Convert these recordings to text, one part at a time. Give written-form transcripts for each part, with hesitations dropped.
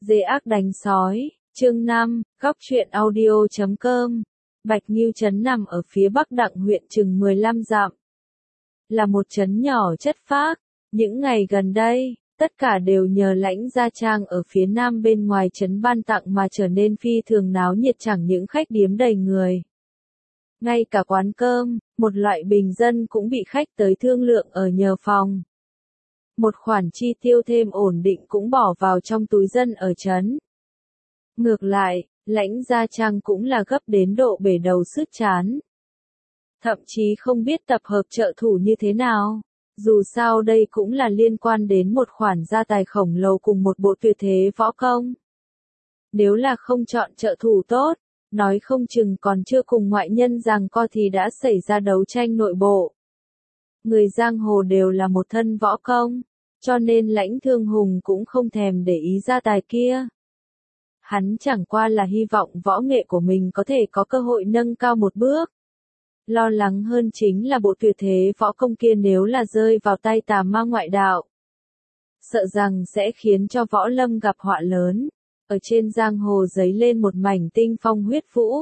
Dê ác đánh sói, chương 5, góc truyện audio.com. Bạch Nghiêu trấn nằm ở phía bắc Đặng huyện chừng 15 dặm. Là một trấn nhỏ chất phác, những ngày gần đây, tất cả đều nhờ Lãnh Gia Trang ở phía nam bên ngoài trấn ban tặng mà trở nên phi thường náo nhiệt, chẳng những khách điếm đầy người. Ngay cả quán cơm, một loại bình dân cũng bị khách tới thương lượng ở nhờ phòng. Một khoản chi tiêu thêm ổn định cũng bỏ vào trong túi dân ở trấn. Ngược lại, Lãnh Gia Trang cũng là gấp đến độ bể đầu sứt trán. Thậm chí không biết tập hợp trợ thủ như thế nào. Dù sao đây cũng là liên quan đến một khoản gia tài khổng lồ cùng một bộ tuyệt thế võ công. Nếu là không chọn trợ thủ tốt, nói không chừng còn chưa cùng ngoại nhân giằng co thì đã xảy ra đấu tranh nội bộ. Người giang hồ đều là một thân võ công, cho nên Lãnh Thương Hùng cũng không thèm để ý gia tài kia. Hắn chẳng qua là hy vọng võ nghệ của mình có thể có cơ hội nâng cao một bước. Lo lắng hơn chính là bộ tuyệt thế võ công kia nếu là rơi vào tay tà ma ngoại đạo, sợ rằng sẽ khiến cho võ lâm gặp họa lớn, ở trên giang hồ dấy lên một mảnh tinh phong huyết vũ.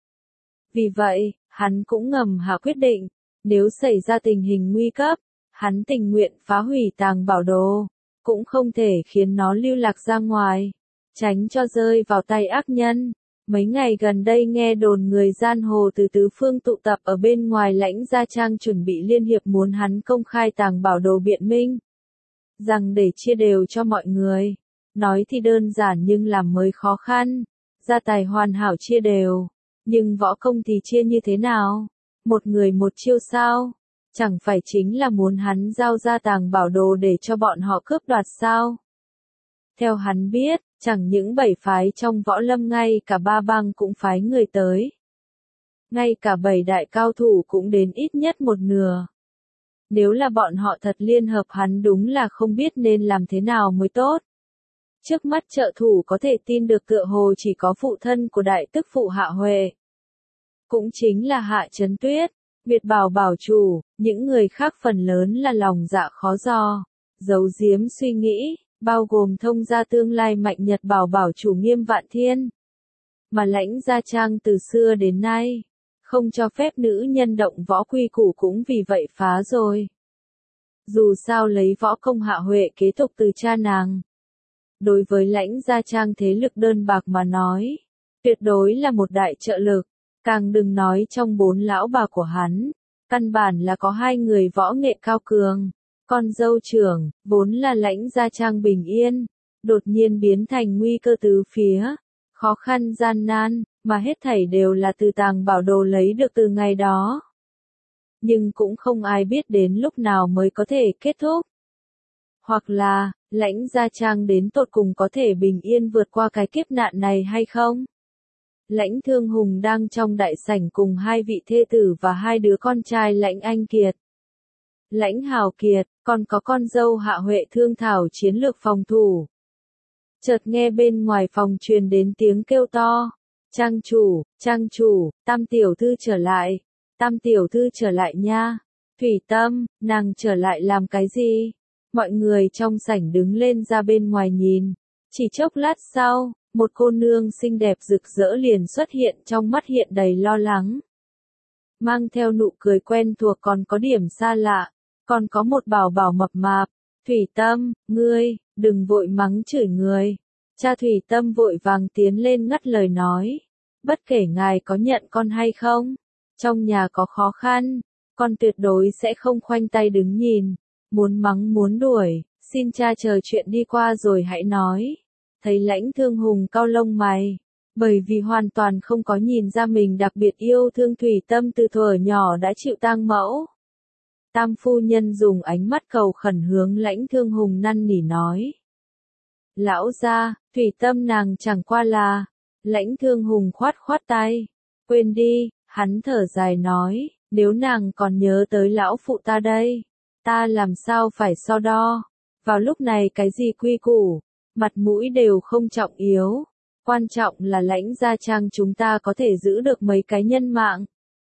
Vì vậy, hắn cũng ngầm hạ quyết định, nếu xảy ra tình hình nguy cấp, hắn tình nguyện phá hủy tàng bảo đồ, cũng không thể khiến nó lưu lạc ra ngoài, tránh cho rơi vào tay ác nhân. Mấy ngày gần đây nghe đồn người giang hồ từ tứ phương tụ tập ở bên ngoài Lãnh Gia Trang chuẩn bị liên hiệp muốn hắn công khai tàng bảo đồ biện minh, rằng để chia đều cho mọi người. Nói thì đơn giản nhưng làm mới khó khăn, gia tài hoàn hảo chia đều, nhưng võ công thì chia như thế nào? Một người một chiêu sao? Chẳng phải chính là muốn hắn giao ra tàng bảo đồ để cho bọn họ cướp đoạt sao? Theo hắn biết, chẳng những 7 phái trong võ lâm, ngay cả 3 bang cũng phái người tới. Ngay cả 7 đại cao thủ cũng đến ít nhất một nửa. Nếu là bọn họ thật liên hợp hắn đúng là không biết nên làm thế nào mới tốt. Trước mắt trợ thủ có thể tin được tựa hồ chỉ có phụ thân của đại tức phụ Hạ Huệ. Cũng chính là Hạ Trấn Tuyết, Việt Bảo bảo chủ, những người khác phần lớn là lòng dạ khó dò, giấu giếm suy nghĩ, bao gồm thông gia tương lai mạnh Nhật Bảo bảo chủ Nghiêm Vạn Thiên. Mà Lãnh Gia Trang từ xưa đến nay, không cho phép nữ nhân động võ quy củ cũng vì vậy phá rồi. Dù sao lấy võ công Hạ Huệ kế tục từ cha nàng. Đối với Lãnh Gia Trang thế lực đơn bạc mà nói, tuyệt đối là một đại trợ lực, càng đừng nói trong 4 lão bà của hắn, căn bản là có 2 người võ nghệ cao cường. Con dâu trưởng, vốn là Lãnh Gia Trang bình yên, đột nhiên biến thành nguy cơ tứ phía, khó khăn gian nan, mà hết thảy đều là từ tàng bảo đồ lấy được từ ngày đó. Nhưng cũng không ai biết đến lúc nào mới có thể kết thúc. Hoặc là, Lãnh Gia Trang đến tột cùng có thể bình yên vượt qua cái kiếp nạn này hay không? Lãnh Thương Hùng đang trong đại sảnh cùng 2 vị thê tử và 2 đứa con trai Lãnh Anh Kiệt, Lãnh Hào Kiệt, còn có con dâu Hạ Huệ thương thảo chiến lược phòng thủ. Chợt nghe bên ngoài phòng truyền đến tiếng kêu to, trang chủ, Tam tiểu thư trở lại, Tam tiểu thư trở lại nha. Thủy Tâm, nàng trở lại làm cái gì? Mọi người trong sảnh đứng lên ra bên ngoài nhìn. Chỉ chốc lát sau, một cô nương xinh đẹp rực rỡ liền xuất hiện, trong mắt hiện đầy lo lắng. Mang theo nụ cười quen thuộc còn có điểm xa lạ, còn có một bảo bảo mập mạp. Thủy Tâm, ngươi, đừng vội mắng chửi người. Cha Thủy Tâm vội vàng tiến lên ngắt lời nói. Bất kể ngài có nhận con hay không, trong nhà có khó khăn, con tuyệt đối sẽ không khoanh tay đứng nhìn. Muốn mắng muốn đuổi, xin cha chờ chuyện đi qua rồi hãy nói. Thấy Lãnh Thương Hùng cau lông mày, bởi vì hoàn toàn không có nhìn ra mình đặc biệt yêu thương Thủy Tâm từ thuở nhỏ đã chịu tang mẫu. Tam phu nhân dùng ánh mắt cầu khẩn hướng Lãnh Thương Hùng năn nỉ nói. Lão gia, Thủy Tâm nàng chẳng qua là. Lãnh Thương Hùng khoát khoát tay. Quên đi, hắn thở dài nói, nếu nàng còn nhớ tới lão phụ ta đây, ta làm sao phải so đo. Vào lúc này cái gì quy củ, mặt mũi đều không trọng yếu. Quan trọng là Lãnh Gia Trang chúng ta có thể giữ được mấy cái nhân mạng.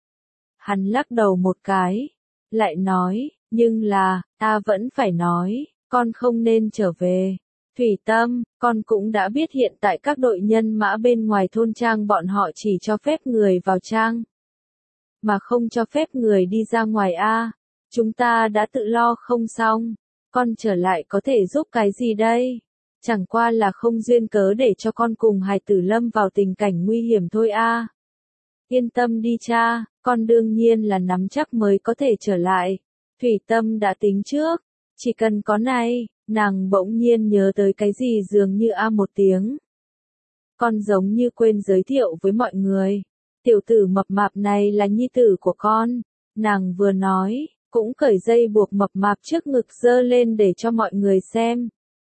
Hắn lắc đầu một cái, lại nói, nhưng là, ta vẫn phải nói, con không nên trở về. Thủy Tâm, con cũng đã biết hiện tại các đội nhân mã bên ngoài thôn trang bọn họ chỉ cho phép người vào trang, mà không cho phép người đi ra ngoài a. Chúng ta đã tự lo không xong, con trở lại có thể giúp cái gì đây? Chẳng qua là không duyên cớ để cho con cùng hài tử lâm vào tình cảnh nguy hiểm thôi a. Yên tâm đi cha, con đương nhiên là nắm chắc mới có thể trở lại. Thủy Tâm đã tính trước, chỉ cần có này, nàng bỗng nhiên nhớ tới cái gì dường như một tiếng. Con giống như quên giới thiệu với mọi người. Tiểu tử mập mạp này là nhi tử của con. Nàng vừa nói, cũng cởi dây buộc mập mạp trước ngực giơ lên để cho mọi người xem.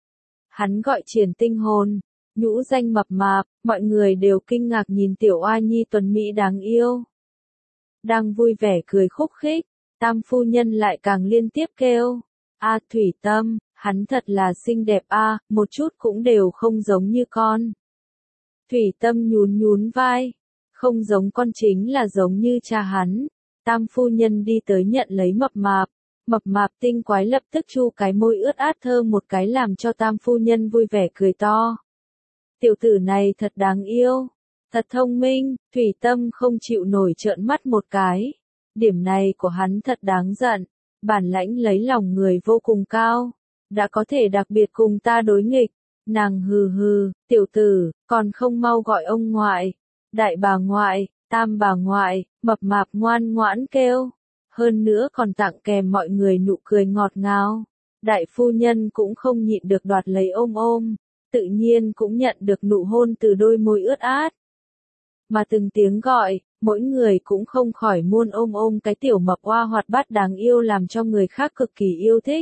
Hắn gọi Triển Tinh Hồn, nhũ danh mập mạp, mọi người đều kinh ngạc nhìn tiểu oa nhi tuấn mỹ đáng yêu. Đang vui vẻ cười khúc khích, Tam phu nhân lại càng liên tiếp kêu, Thủy Tâm, hắn thật là xinh đẹp một chút cũng đều không giống như con. Thủy Tâm nhún nhún vai, không giống con chính là giống như cha hắn. Tam phu nhân đi tới nhận lấy mập mạp tinh quái lập tức chu cái môi ướt át thơm một cái làm cho tam phu nhân vui vẻ cười to. Tiểu tử này thật đáng yêu, thật thông minh, Thủy Tâm không chịu nổi trợn mắt một cái. Điểm này của hắn thật đáng giận, bản lãnh lấy lòng người vô cùng cao, đã có thể đặc biệt cùng ta đối nghịch. Nàng hừ hừ, tiểu tử, còn không mau gọi ông ngoại, đại bà ngoại, tam bà ngoại, mập mạp ngoan ngoãn kêu. Hơn nữa còn tặng kèm mọi người nụ cười ngọt ngào. Đại phu nhân cũng không nhịn được đoạt lấy ôm, tự nhiên cũng nhận được nụ hôn từ đôi môi ướt át. Mà từng tiếng gọi, mỗi người cũng không khỏi muốn ôm cái tiểu mập oa hoạt bát đáng yêu làm cho người khác cực kỳ yêu thích.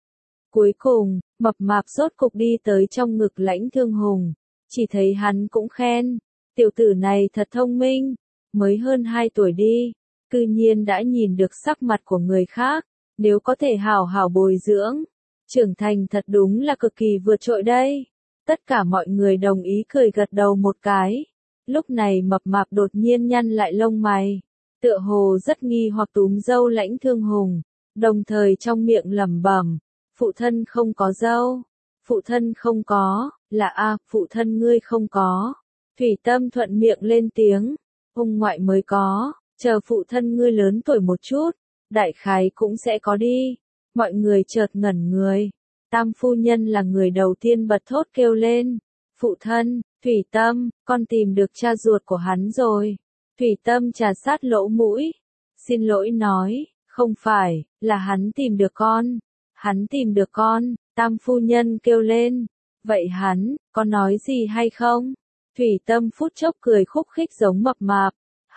Cuối cùng, mập mạp rốt cục đi tới trong ngực Lãnh Thương Hùng, chỉ thấy hắn cũng khen, tiểu tử này thật thông minh, mới hơn 2 tuổi đi, cư nhiên đã nhìn được sắc mặt của người khác, nếu có thể hảo hảo bồi dưỡng, trưởng thành thật đúng là cực kỳ vượt trội đây. Tất cả mọi người đồng ý cười gật đầu một cái. Lúc này mập mạp đột nhiên nhăn lại lông mày, tựa hồ rất nghi hoặc túm dâu Lãnh Thương Hùng, đồng thời trong miệng lẩm bẩm, phụ thân không có dâu, phụ thân không có, là phụ thân ngươi không có. Thủy Tâm thuận miệng lên tiếng, ông ngoại mới có, chờ phụ thân ngươi lớn tuổi một chút, đại khái cũng sẽ có đi. Mọi người chợt ngẩn người, Tam phu nhân là người đầu tiên bật thốt kêu lên, phụ thân. Thủy Tâm, con tìm được cha ruột của hắn rồi. Thủy Tâm trà sát lỗ mũi, xin lỗi nói, không phải, là hắn tìm được con. Hắn tìm được con, Tam phu nhân kêu lên. Vậy hắn, có nói gì hay không? Thủy Tâm phút chốc cười khúc khích giống mập mạp.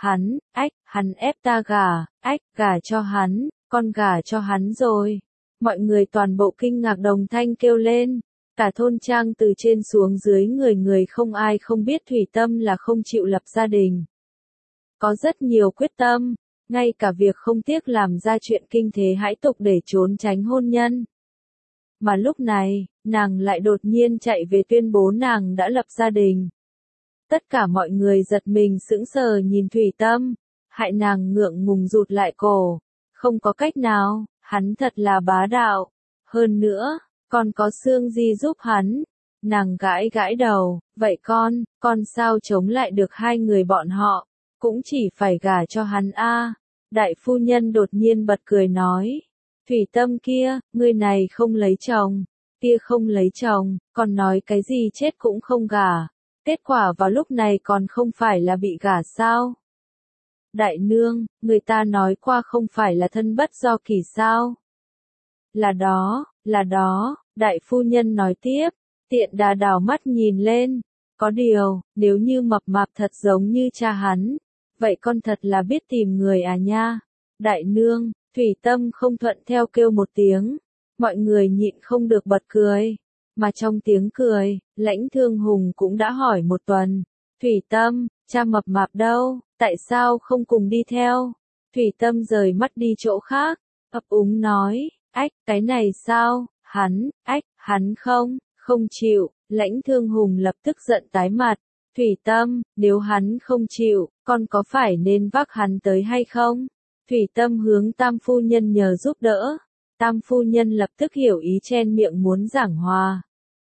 Hắn ép ta gả cho hắn, con gả cho hắn rồi. Mọi người toàn bộ kinh ngạc đồng thanh kêu lên. Cả thôn trang từ trên xuống dưới người không ai không biết Thủy Tâm là không chịu lập gia đình. Có rất nhiều quyết tâm, ngay cả việc không tiếc làm ra chuyện kinh thế hãi tục để trốn tránh hôn nhân. Mà lúc này, nàng lại đột nhiên chạy về tuyên bố nàng đã lập gia đình. Tất cả mọi người giật mình sững sờ nhìn Thủy Tâm, hại nàng ngượng ngùng rụt lại cổ. Không có cách nào, hắn thật là bá đạo. Hơn nữa, còn có Sương Di giúp hắn. Nàng gãi gãi đầu, vậy con sao chống lại được hai người bọn họ, cũng chỉ phải gả cho hắn Đại phu nhân đột nhiên bật cười nói, Thủy Tâm kia, ngươi này không lấy chồng, kia không lấy chồng, còn nói cái gì chết cũng không gả, kết quả vào lúc này còn không phải là bị gả sao? Đại nương, người ta nói qua không phải là thân bất do kỳ sao? Là đó, đại phu nhân nói tiếp, Tiện Đà đảo mắt nhìn lên, có điều, nếu như mập mạp thật giống như cha hắn, vậy con thật là biết tìm người nha. Đại nương, Thủy Tâm không thuận theo kêu một tiếng, mọi người nhịn không được bật cười, mà trong tiếng cười, Lãnh Thương Hùng cũng đã hỏi một tuần, Thủy Tâm, cha mập mạp đâu, tại sao không cùng đi theo? Thủy Tâm rời mắt đi chỗ khác, ấp úng nói, cái này sao, hắn không chịu. Lãnh Thương Hùng lập tức giận tái mặt, Thủy Tâm, nếu hắn không chịu, con có phải nên vác hắn tới hay không? Thủy Tâm hướng Tam phu nhân nhờ giúp đỡ, Tam phu nhân lập tức hiểu ý chen miệng muốn giảng hòa.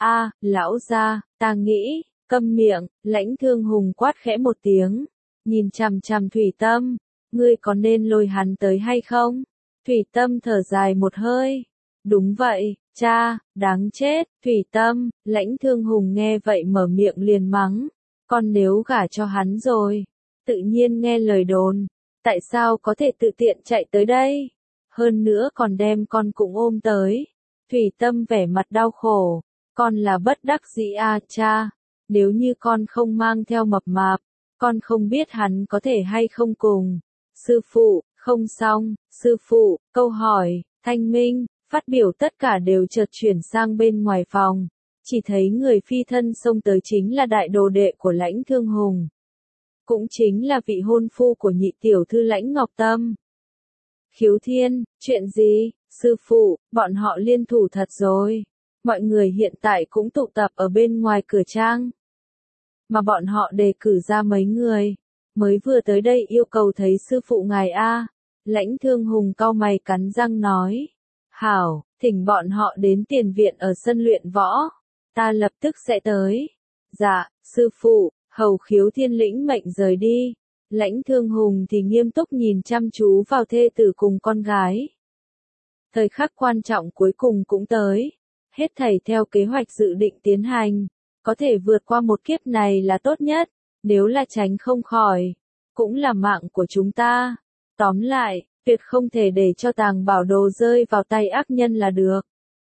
Lão gia, ta nghĩ, câm miệng, Lãnh Thương Hùng quát khẽ một tiếng, nhìn chằm chằm Thủy Tâm, ngươi có nên lôi hắn tới hay không? Thủy Tâm thở dài một hơi, đúng vậy, cha, đáng chết, Thủy Tâm, Lãnh Thương Hùng nghe vậy mở miệng liền mắng, con nếu gả cho hắn rồi, tự nhiên nghe lời đồn, tại sao có thể tự tiện chạy tới đây? Hơn nữa còn đem con cũng ôm tới. Thủy Tâm vẻ mặt đau khổ, con là bất đắc dĩ cha, nếu như con không mang theo Mập Mạp, con không biết hắn có thể hay không cùng. Sư phụ, không xong, sư phụ, câu hỏi, thanh minh, phát biểu tất cả đều chợt chuyển sang bên ngoài phòng, chỉ thấy người phi thân xông tới chính là đại đồ đệ của Lãnh Thương Hùng. Cũng chính là vị hôn phu của nhị tiểu thư Lãnh Ngọc Tâm. Khiếu Thiên, chuyện gì? Sư phụ, bọn họ liên thủ thật rồi. Mọi người hiện tại cũng tụ tập ở bên ngoài cửa trang. Mà bọn họ đề cử ra mấy người. Mới vừa tới đây yêu cầu thấy sư phụ ngài Lãnh Thương Hùng cau mày cắn răng nói. Hảo, thỉnh bọn họ đến tiền viện ở sân luyện võ. Ta lập tức sẽ tới. Dạ, sư phụ, hầu Khiếu Thiên lĩnh mệnh rời đi. Lãnh Thương Hùng thì nghiêm túc nhìn chăm chú vào thê tử cùng con gái. Thời khắc quan trọng cuối cùng cũng tới. Hết thảy theo kế hoạch dự định tiến hành. Có thể vượt qua một kiếp này là tốt nhất. Nếu là tránh không khỏi, cũng là mạng của chúng ta. Tóm lại, tuyệt không thể để cho tàng bảo đồ rơi vào tay ác nhân là được.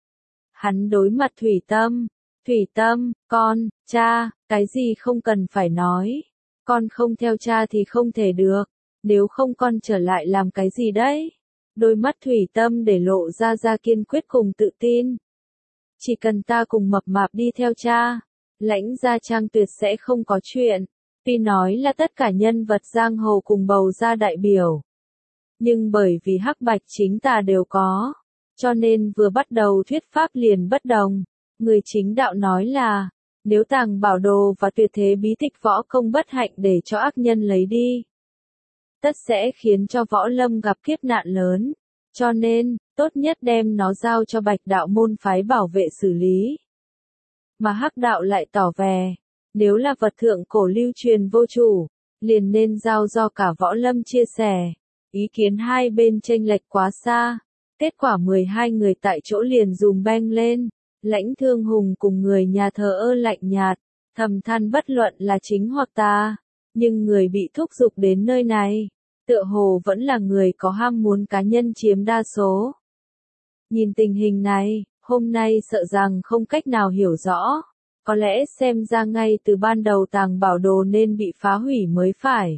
Hắn đối mặt Thủy Tâm. Thủy Tâm, con, cha, cái gì không cần phải nói. Con không theo cha thì không thể được. Nếu không con trở lại làm cái gì đấy? Đôi mắt Thủy Tâm để lộ ra kiên quyết cùng tự tin. Chỉ cần ta cùng Mập Mạp đi theo cha, Lãnh gia trang tuyệt sẽ không có chuyện. Tuy nói là tất cả nhân vật giang hồ cùng bầu ra đại biểu. Nhưng bởi vì hắc bạch chính tà đều có. Cho nên vừa bắt đầu thuyết pháp liền bất đồng. Người chính đạo nói là, nếu tàng bảo đồ và tuyệt thế bí tịch võ công bất hạnh để cho ác nhân lấy đi, tất sẽ khiến cho võ lâm gặp kiếp nạn lớn. Cho nên, tốt nhất đem nó giao cho Bạch đạo môn phái bảo vệ xử lý. Mà hắc đạo lại tỏ vẻ, nếu là vật thượng cổ lưu truyền vô chủ, liền nên giao do cả võ lâm chia sẻ. Ý kiến hai bên chênh lệch quá xa. Kết quả 12 người tại chỗ liền dùm beng lên. Lãnh Thương Hùng cùng người nhà thờ ơ lạnh nhạt, thầm than bất luận là chính hoặc tà. Nhưng người bị thúc giục đến nơi này, tựa hồ vẫn là người có ham muốn cá nhân chiếm đa số. Nhìn tình hình này, hôm nay sợ rằng không cách nào hiểu rõ. Có lẽ xem ra ngay từ ban đầu tàng bảo đồ nên bị phá hủy mới phải.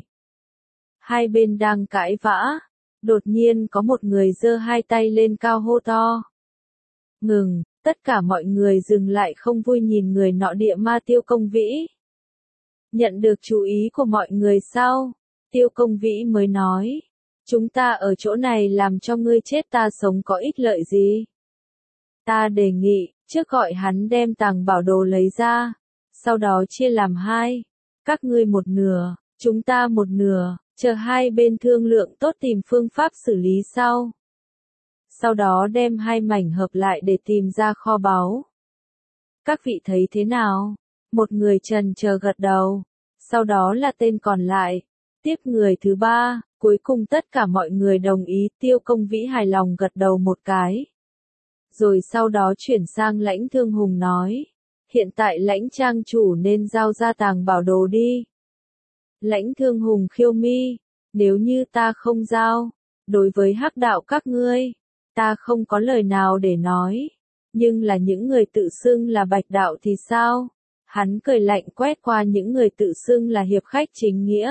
Hai bên đang cãi vã, đột nhiên có một người giơ hai tay lên cao hô to. Ngừng, tất cả mọi người dừng lại không vui nhìn người nọ địa ma Tiêu Công Vĩ. Nhận được chú ý của mọi người sau, Tiêu Công Vĩ mới nói. Chúng ta ở chỗ này làm cho ngươi chết ta sống có ích lợi gì? Ta đề nghị, trước gọi hắn đem tàng bảo đồ lấy ra, sau đó chia làm hai. Các ngươi một nửa, chúng ta một nửa, chờ hai bên thương lượng tốt tìm phương pháp xử lý sau. Sau đó đem hai mảnh hợp lại để tìm ra kho báu. Các vị thấy thế nào? Một người chần chờ gật đầu, sau đó là tên còn lại, tiếp người thứ ba, cuối cùng tất cả mọi người đồng ý. Tiêu Công Vĩ hài lòng gật đầu một cái. Rồi sau đó chuyển sang Lãnh Thương Hùng nói, hiện tại Lãnh trang chủ nên giao ra tàng bảo đồ đi. Lãnh Thương Hùng khiêu mi, nếu như ta không giao, đối với hắc đạo các ngươi, ta không có lời nào để nói, nhưng là những người tự xưng là Bạch đạo thì sao? Hắn cười lạnh quét qua những người tự xưng là hiệp khách chính nghĩa.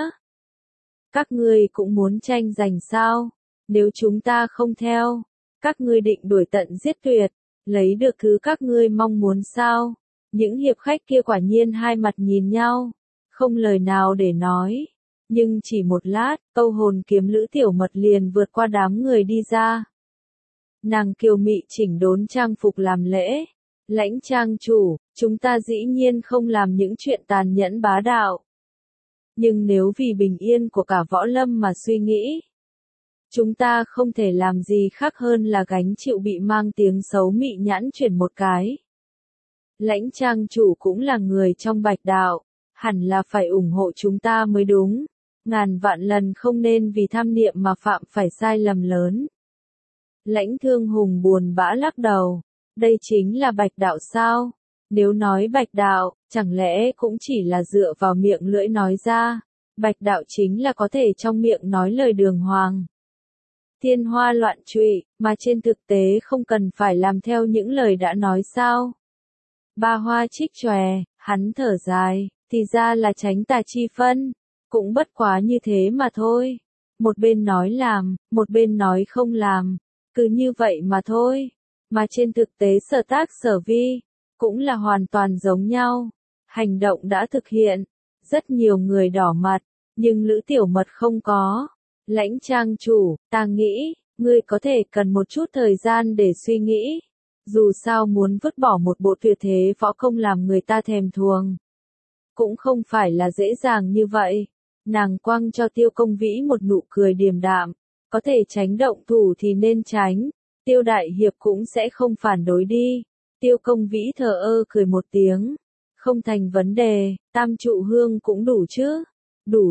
Các ngươi cũng muốn tranh giành sao? Nếu chúng ta không theo, các ngươi định đuổi tận giết tuyệt, lấy được thứ các ngươi mong muốn sao? Những hiệp khách kia quả nhiên hai mặt nhìn nhau, không lời nào để nói. Nhưng chỉ một lát, câu hồn kiếm Lữ Tiểu Mật liền vượt qua đám người đi ra. Nàng kiều mị chỉnh đốn trang phục làm lễ. Lãnh trang chủ, chúng ta dĩ nhiên không làm những chuyện tàn nhẫn bá đạo. Nhưng nếu vì bình yên của cả võ lâm mà suy nghĩ, chúng ta không thể làm gì khác hơn là gánh chịu bị mang tiếng xấu mị nhãn chuyển một cái. Lãnh trang chủ cũng là người trong Bạch đạo, hẳn là phải ủng hộ chúng ta mới đúng. Ngàn vạn lần không nên vì tham niệm mà phạm phải sai lầm lớn. Lãnh Thương Hùng buồn bã lắc đầu. Đây chính là Bạch đạo sao? Nếu nói Bạch đạo, chẳng lẽ cũng chỉ là dựa vào miệng lưỡi nói ra. Bạch đạo chính là có thể trong miệng nói lời đường hoàng. Thiên hoa loạn trụy, mà trên thực tế không cần phải làm theo những lời đã nói sao. Ba Hoa trích chòe, hắn thở dài, thì ra là tránh tà chi phân. Cũng bất quá như thế mà thôi. Một bên nói làm, một bên nói không làm. Cứ như vậy mà thôi. Mà trên thực tế sở tác sở vi, cũng là hoàn toàn giống nhau. Hành động đã thực hiện. Rất nhiều người đỏ mặt, nhưng Lữ Tiểu Mật không có. Lãnh trang chủ, ta nghĩ, ngươi có thể cần một chút thời gian để suy nghĩ. Dù sao muốn vứt bỏ một bộ tuyệt thế võ công làm người ta thèm thuồng. Cũng không phải là dễ dàng như vậy. Nàng quăng cho Tiêu Công Vĩ một nụ cười điềm đạm. Có thể tránh động thủ thì nên tránh. Tiêu Đại Hiệp cũng sẽ không phản đối đi. Tiêu Công Vĩ thờ ơ cười một tiếng. Không thành vấn đề, tam trụ hương cũng đủ chứ. Đủ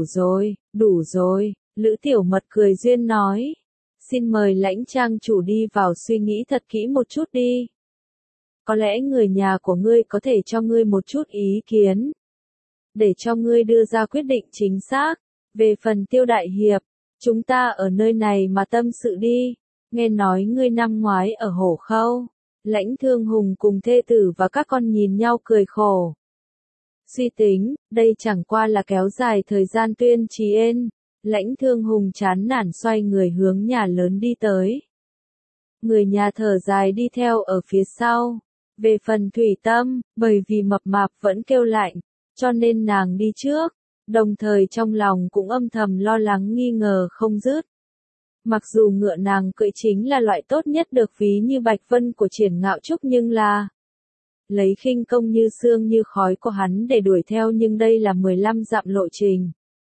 rồi, Lữ Tiểu Mật cười duyên nói. Xin mời Lãnh trang chủ đi vào suy nghĩ thật kỹ một chút đi. Có lẽ người nhà của ngươi có thể cho ngươi một chút ý kiến. Để cho ngươi đưa ra quyết định chính xác. Về phần Tiêu Đại Hiệp, chúng ta ở nơi này mà tâm sự đi. Nghe nói ngươi năm ngoái ở Hổ Khâu. Lãnh Thương Hùng cùng thê tử và các con nhìn nhau cười khổ. Suy tính, đây chẳng qua là kéo dài thời gian tuyên trì ên. Lãnh Thương Hùng chán nản xoay người hướng nhà lớn đi tới. Người nhà thở dài đi theo ở phía sau. Về phần Thủy Tâm, bởi vì mập mạp vẫn kêu lạnh, cho nên nàng đi trước. Đồng thời trong lòng cũng âm thầm lo lắng nghi ngờ không dứt. Mặc dù ngựa nàng cưỡi chính là loại tốt nhất được ví như Bạch Vân của Triển Ngạo Trúc nhưng là lấy khinh công như sương như khói của hắn để đuổi theo nhưng đây là 15 dặm lộ trình.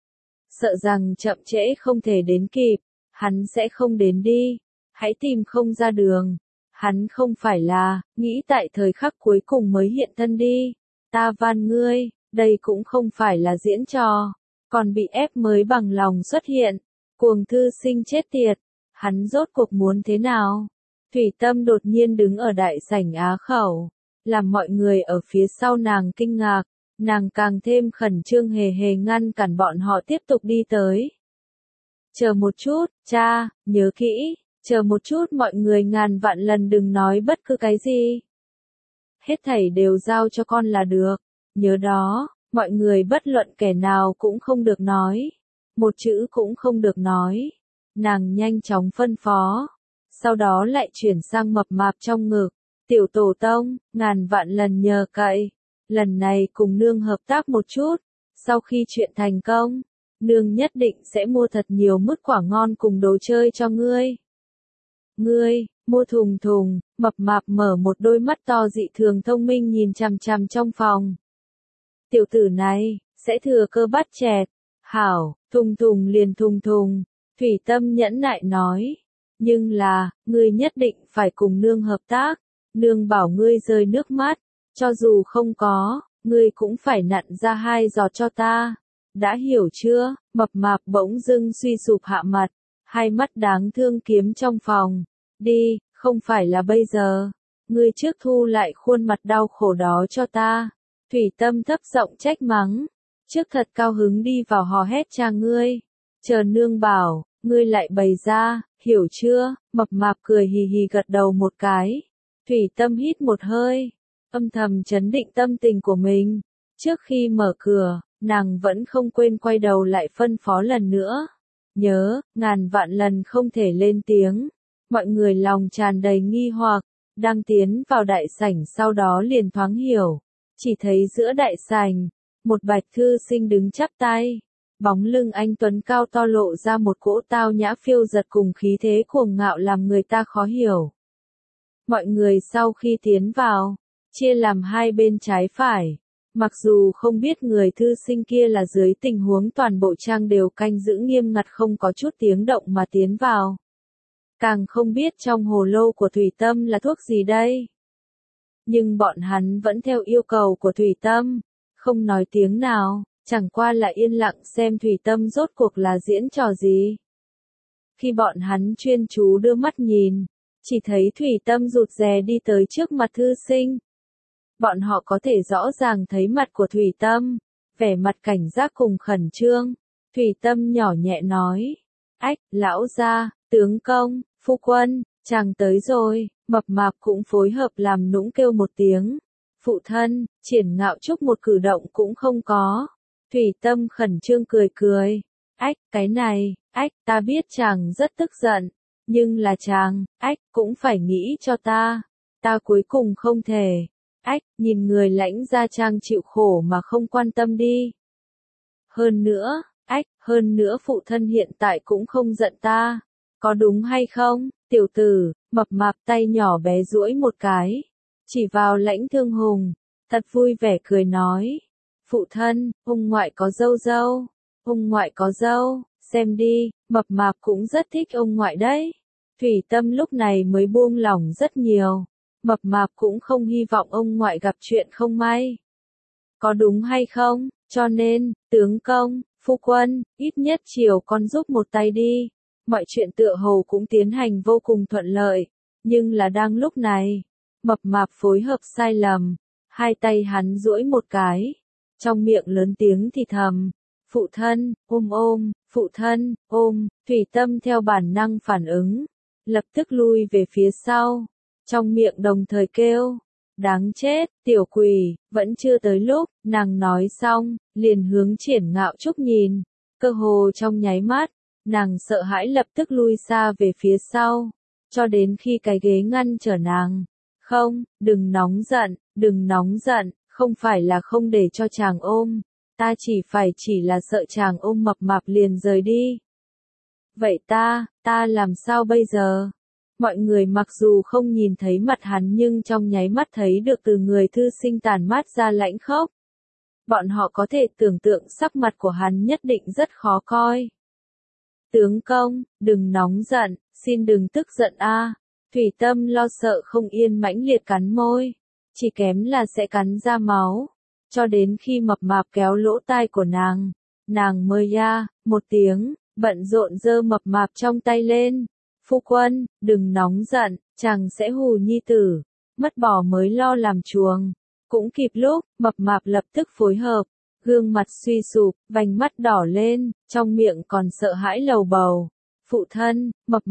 Sợ rằng chậm trễ không thể đến kịp, hắn sẽ không đến đi, hãy tìm không ra đường. Hắn không phải là, nghĩ tại thời khắc cuối cùng mới hiện thân đi. Ta van ngươi, đây cũng không phải là diễn trò, còn bị ép mới bằng lòng xuất hiện. Cuồng thư sinh chết tiệt, hắn rốt cuộc muốn thế nào? Thủy Tâm đột nhiên đứng ở đại sảnh á khẩu, làm mọi người ở phía sau nàng kinh ngạc, nàng càng thêm khẩn trương hề hề ngăn cản bọn họ tiếp tục đi tới. Chờ một chút, cha, nhớ kỹ, chờ một chút mọi người ngàn vạn lần đừng nói bất cứ cái gì. Hết thảy đều giao cho con là được, nhớ đó, mọi người bất luận kẻ nào cũng không được nói. Một chữ cũng không được nói. Nàng nhanh chóng phân phó. Sau đó lại chuyển sang mập mạp trong ngực. Tiểu tổ tông, ngàn vạn lần nhờ cậy. Lần này cùng nương hợp tác một chút. Sau khi chuyện thành công, nương nhất định sẽ mua thật nhiều mứt quả ngon cùng đồ chơi cho ngươi. Ngươi, mua thùng thùng, mập mạp mở một đôi mắt to dị thường thông minh nhìn chằm chằm trong phòng. Tiểu tử này, sẽ thừa cơ bắt chẹt. Hảo, thùng thùng liền thùng thùng, Thủy Tâm nhẫn nại nói. Nhưng là, ngươi nhất định phải cùng nương hợp tác. Nương bảo ngươi rơi nước mắt, cho dù không có, ngươi cũng phải nặn ra 2 giọt cho ta. Đã hiểu chưa? Mập mạp bỗng dưng suy sụp hạ mặt, hai mắt đáng thương kiếm trong phòng. Đi, không phải là bây giờ. Ngươi trước thu lại khuôn mặt đau khổ đó cho ta. Thủy Tâm thấp giọng trách mắng. Trước thật cao hứng đi vào hò hét cha ngươi. Chờ nương bảo, ngươi lại bày ra, hiểu chưa? Mập mạp cười hì hì gật đầu một cái. Thủy Tâm hít một hơi, âm thầm trấn định tâm tình của mình. Trước khi mở cửa, nàng vẫn không quên quay đầu lại phân phó lần nữa. Nhớ, ngàn vạn lần không thể lên tiếng. Mọi người lòng tràn đầy nghi hoặc, đang tiến vào đại sảnh sau đó liền thoáng hiểu. Chỉ thấy giữa đại sảnh, một bạch thư sinh đứng chắp tay. Bóng lưng anh tuấn cao to lộ ra một cỗ tao nhã phiêu giật cùng khí thế cuồng ngạo làm người ta khó hiểu. Mọi người sau khi tiến vào, chia làm hai bên trái phải. Mặc dù không biết người thư sinh kia là dưới tình huống toàn bộ trang đều canh giữ nghiêm ngặt không có chút tiếng động mà tiến vào. Càng không biết trong hồ lô của Thủy Tâm là thuốc gì đây. Nhưng bọn hắn vẫn theo yêu cầu của Thủy Tâm, không nói tiếng nào, chẳng qua là yên lặng xem Thủy Tâm rốt cuộc là diễn trò gì. Khi bọn hắn chuyên chú đưa mắt nhìn, chỉ thấy Thủy Tâm rụt rè đi tới trước mặt thư sinh. Bọn họ có thể rõ ràng thấy mặt của Thủy Tâm, vẻ mặt cảnh giác cùng khẩn trương. Thủy Tâm nhỏ nhẹ nói, ách, lão gia, tướng công, phu quân, chàng tới rồi, mập mạp cũng phối hợp làm nũng kêu một tiếng. Phụ thân, Triển Ngạo Trúc một cử động cũng không có. Thủy Tâm khẩn trương cười cười, ách, cái này, ách, ta biết chàng rất tức giận, nhưng là chàng, ách, cũng phải nghĩ cho ta cuối cùng không thể. Ách, nhìn người lãnh gia trang chịu khổ mà không quan tâm đi. Hơn nữa phụ thân hiện tại cũng không giận ta. Có đúng hay không, tiểu tử, mập mạp tay nhỏ bé duỗi một cái. Chỉ vào Lãnh Thương Hùng, thật vui vẻ cười nói. Phụ thân, ông ngoại có dâu. Ông ngoại có dâu, xem đi, mập mạp cũng rất thích ông ngoại đấy. Thủy Tâm lúc này mới buông lỏng rất nhiều. Mập mạp cũng không hy vọng ông ngoại gặp chuyện không may. Có đúng hay không, cho nên, tướng công, phu quân, ít nhất chiều con giúp một tay đi. Mọi chuyện tựa hồ cũng tiến hành vô cùng thuận lợi. Nhưng là đang lúc này, mập mạp phối hợp sai lầm. Hai tay hắn duỗi một cái. Trong miệng lớn tiếng thì thầm. Phụ thân, ôm, phụ thân, ôm. Thủy Tâm theo bản năng phản ứng. Lập tức lui về phía sau. Trong miệng đồng thời kêu, đáng chết, tiểu quỷ, vẫn chưa tới lúc, nàng nói xong, liền hướng Triển Ngạo Trúc nhìn, cơ hồ trong nháy mắt, nàng sợ hãi lập tức lui xa về phía sau, cho đến khi cái ghế ngăn trở nàng. Không, đừng nóng giận, không phải là không để cho chàng ôm, ta chỉ là sợ chàng ôm mập mạp liền rời đi. Vậy ta làm sao bây giờ? Mọi người mặc dù không nhìn thấy mặt hắn nhưng trong nháy mắt thấy được từ người thư sinh tản mát ra lãnh khốc. Bọn họ có thể tưởng tượng sắc mặt của hắn nhất định rất khó coi. Tướng công, đừng nóng giận, xin đừng tức giận a. Thủy Tâm lo sợ không yên mãnh liệt cắn môi, chỉ kém là sẽ cắn ra máu. Cho đến khi mập mạp kéo lỗ tai của nàng mới một tiếng, bận rộn giơ mập mạp trong tay lên. Phu quân, đừng nóng giận, chàng sẽ hù nhi tử, mất bỏ mới lo làm chuồng. Cũng kịp lúc, mập mạp lập tức phối hợp, gương mặt suy sụp, vành mắt đỏ lên, trong miệng còn sợ hãi lầu bầu. Phụ thân, mập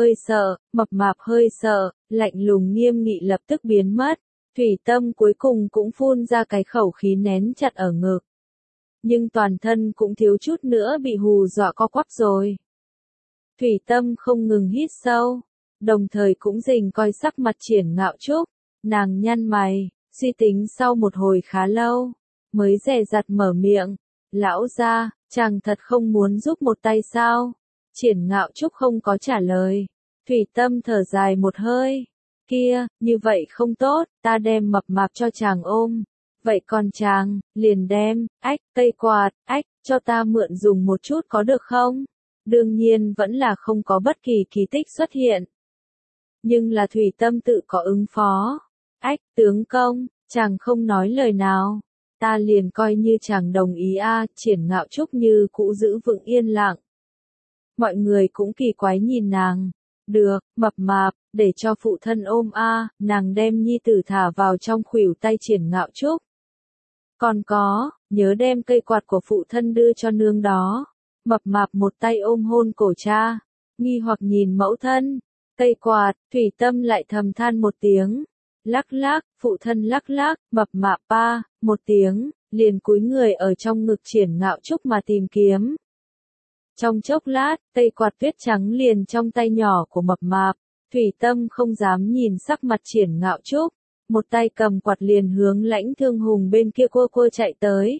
mạp hơi sợ, lạnh lùng nghiêm nghị lập tức biến mất. Thủy Tâm cuối cùng cũng phun ra cái khẩu khí nén chặt ở ngực. Nhưng toàn thân cũng thiếu chút nữa bị hù dọa co quắp rồi. Thủy Tâm không ngừng hít sâu, đồng thời cũng rình coi sắc mặt Triển Ngạo Trúc, nàng nhăn mày, suy tính sau một hồi khá lâu, mới dè dặt mở miệng, lão gia, chàng thật không muốn giúp một tay sao? Triển Ngạo Trúc không có trả lời, Thủy Tâm thở dài một hơi, kia, như vậy không tốt, ta đem mập mạp cho chàng ôm, vậy còn chàng, liền đem, cây quạt, cho ta mượn dùng một chút có được không? Đương nhiên vẫn là không có bất kỳ kỳ tích xuất hiện. Nhưng là Thủy Tâm tự có ứng phó. Tướng công, chàng không nói lời nào. Ta liền coi như chàng đồng ý Triển Ngạo Trúc như cũ giữ vững yên lặng. Mọi người cũng kỳ quái nhìn nàng. Được, mập mạp, để cho phụ thân ôm nàng đem nhi tử thả vào trong khuỷu tay Triển Ngạo Trúc. Còn có, nhớ đem cây quạt của phụ thân đưa cho nương đó. Mập mạp một tay ôm hôn cổ cha, nghi hoặc nhìn mẫu thân, cây quạt, Thủy Tâm lại thầm than một tiếng, lắc lắc, phụ thân lắc lắc, mập mạp một tiếng, liền cúi người ở trong ngực Triển Ngạo Trúc mà tìm kiếm. Trong chốc lát, cây quạt tuyết trắng liền trong tay nhỏ của mập mạp, Thủy Tâm không dám nhìn sắc mặt Triển Ngạo Trúc, một tay cầm quạt liền hướng Lãnh Thương Hùng bên kia cua chạy tới.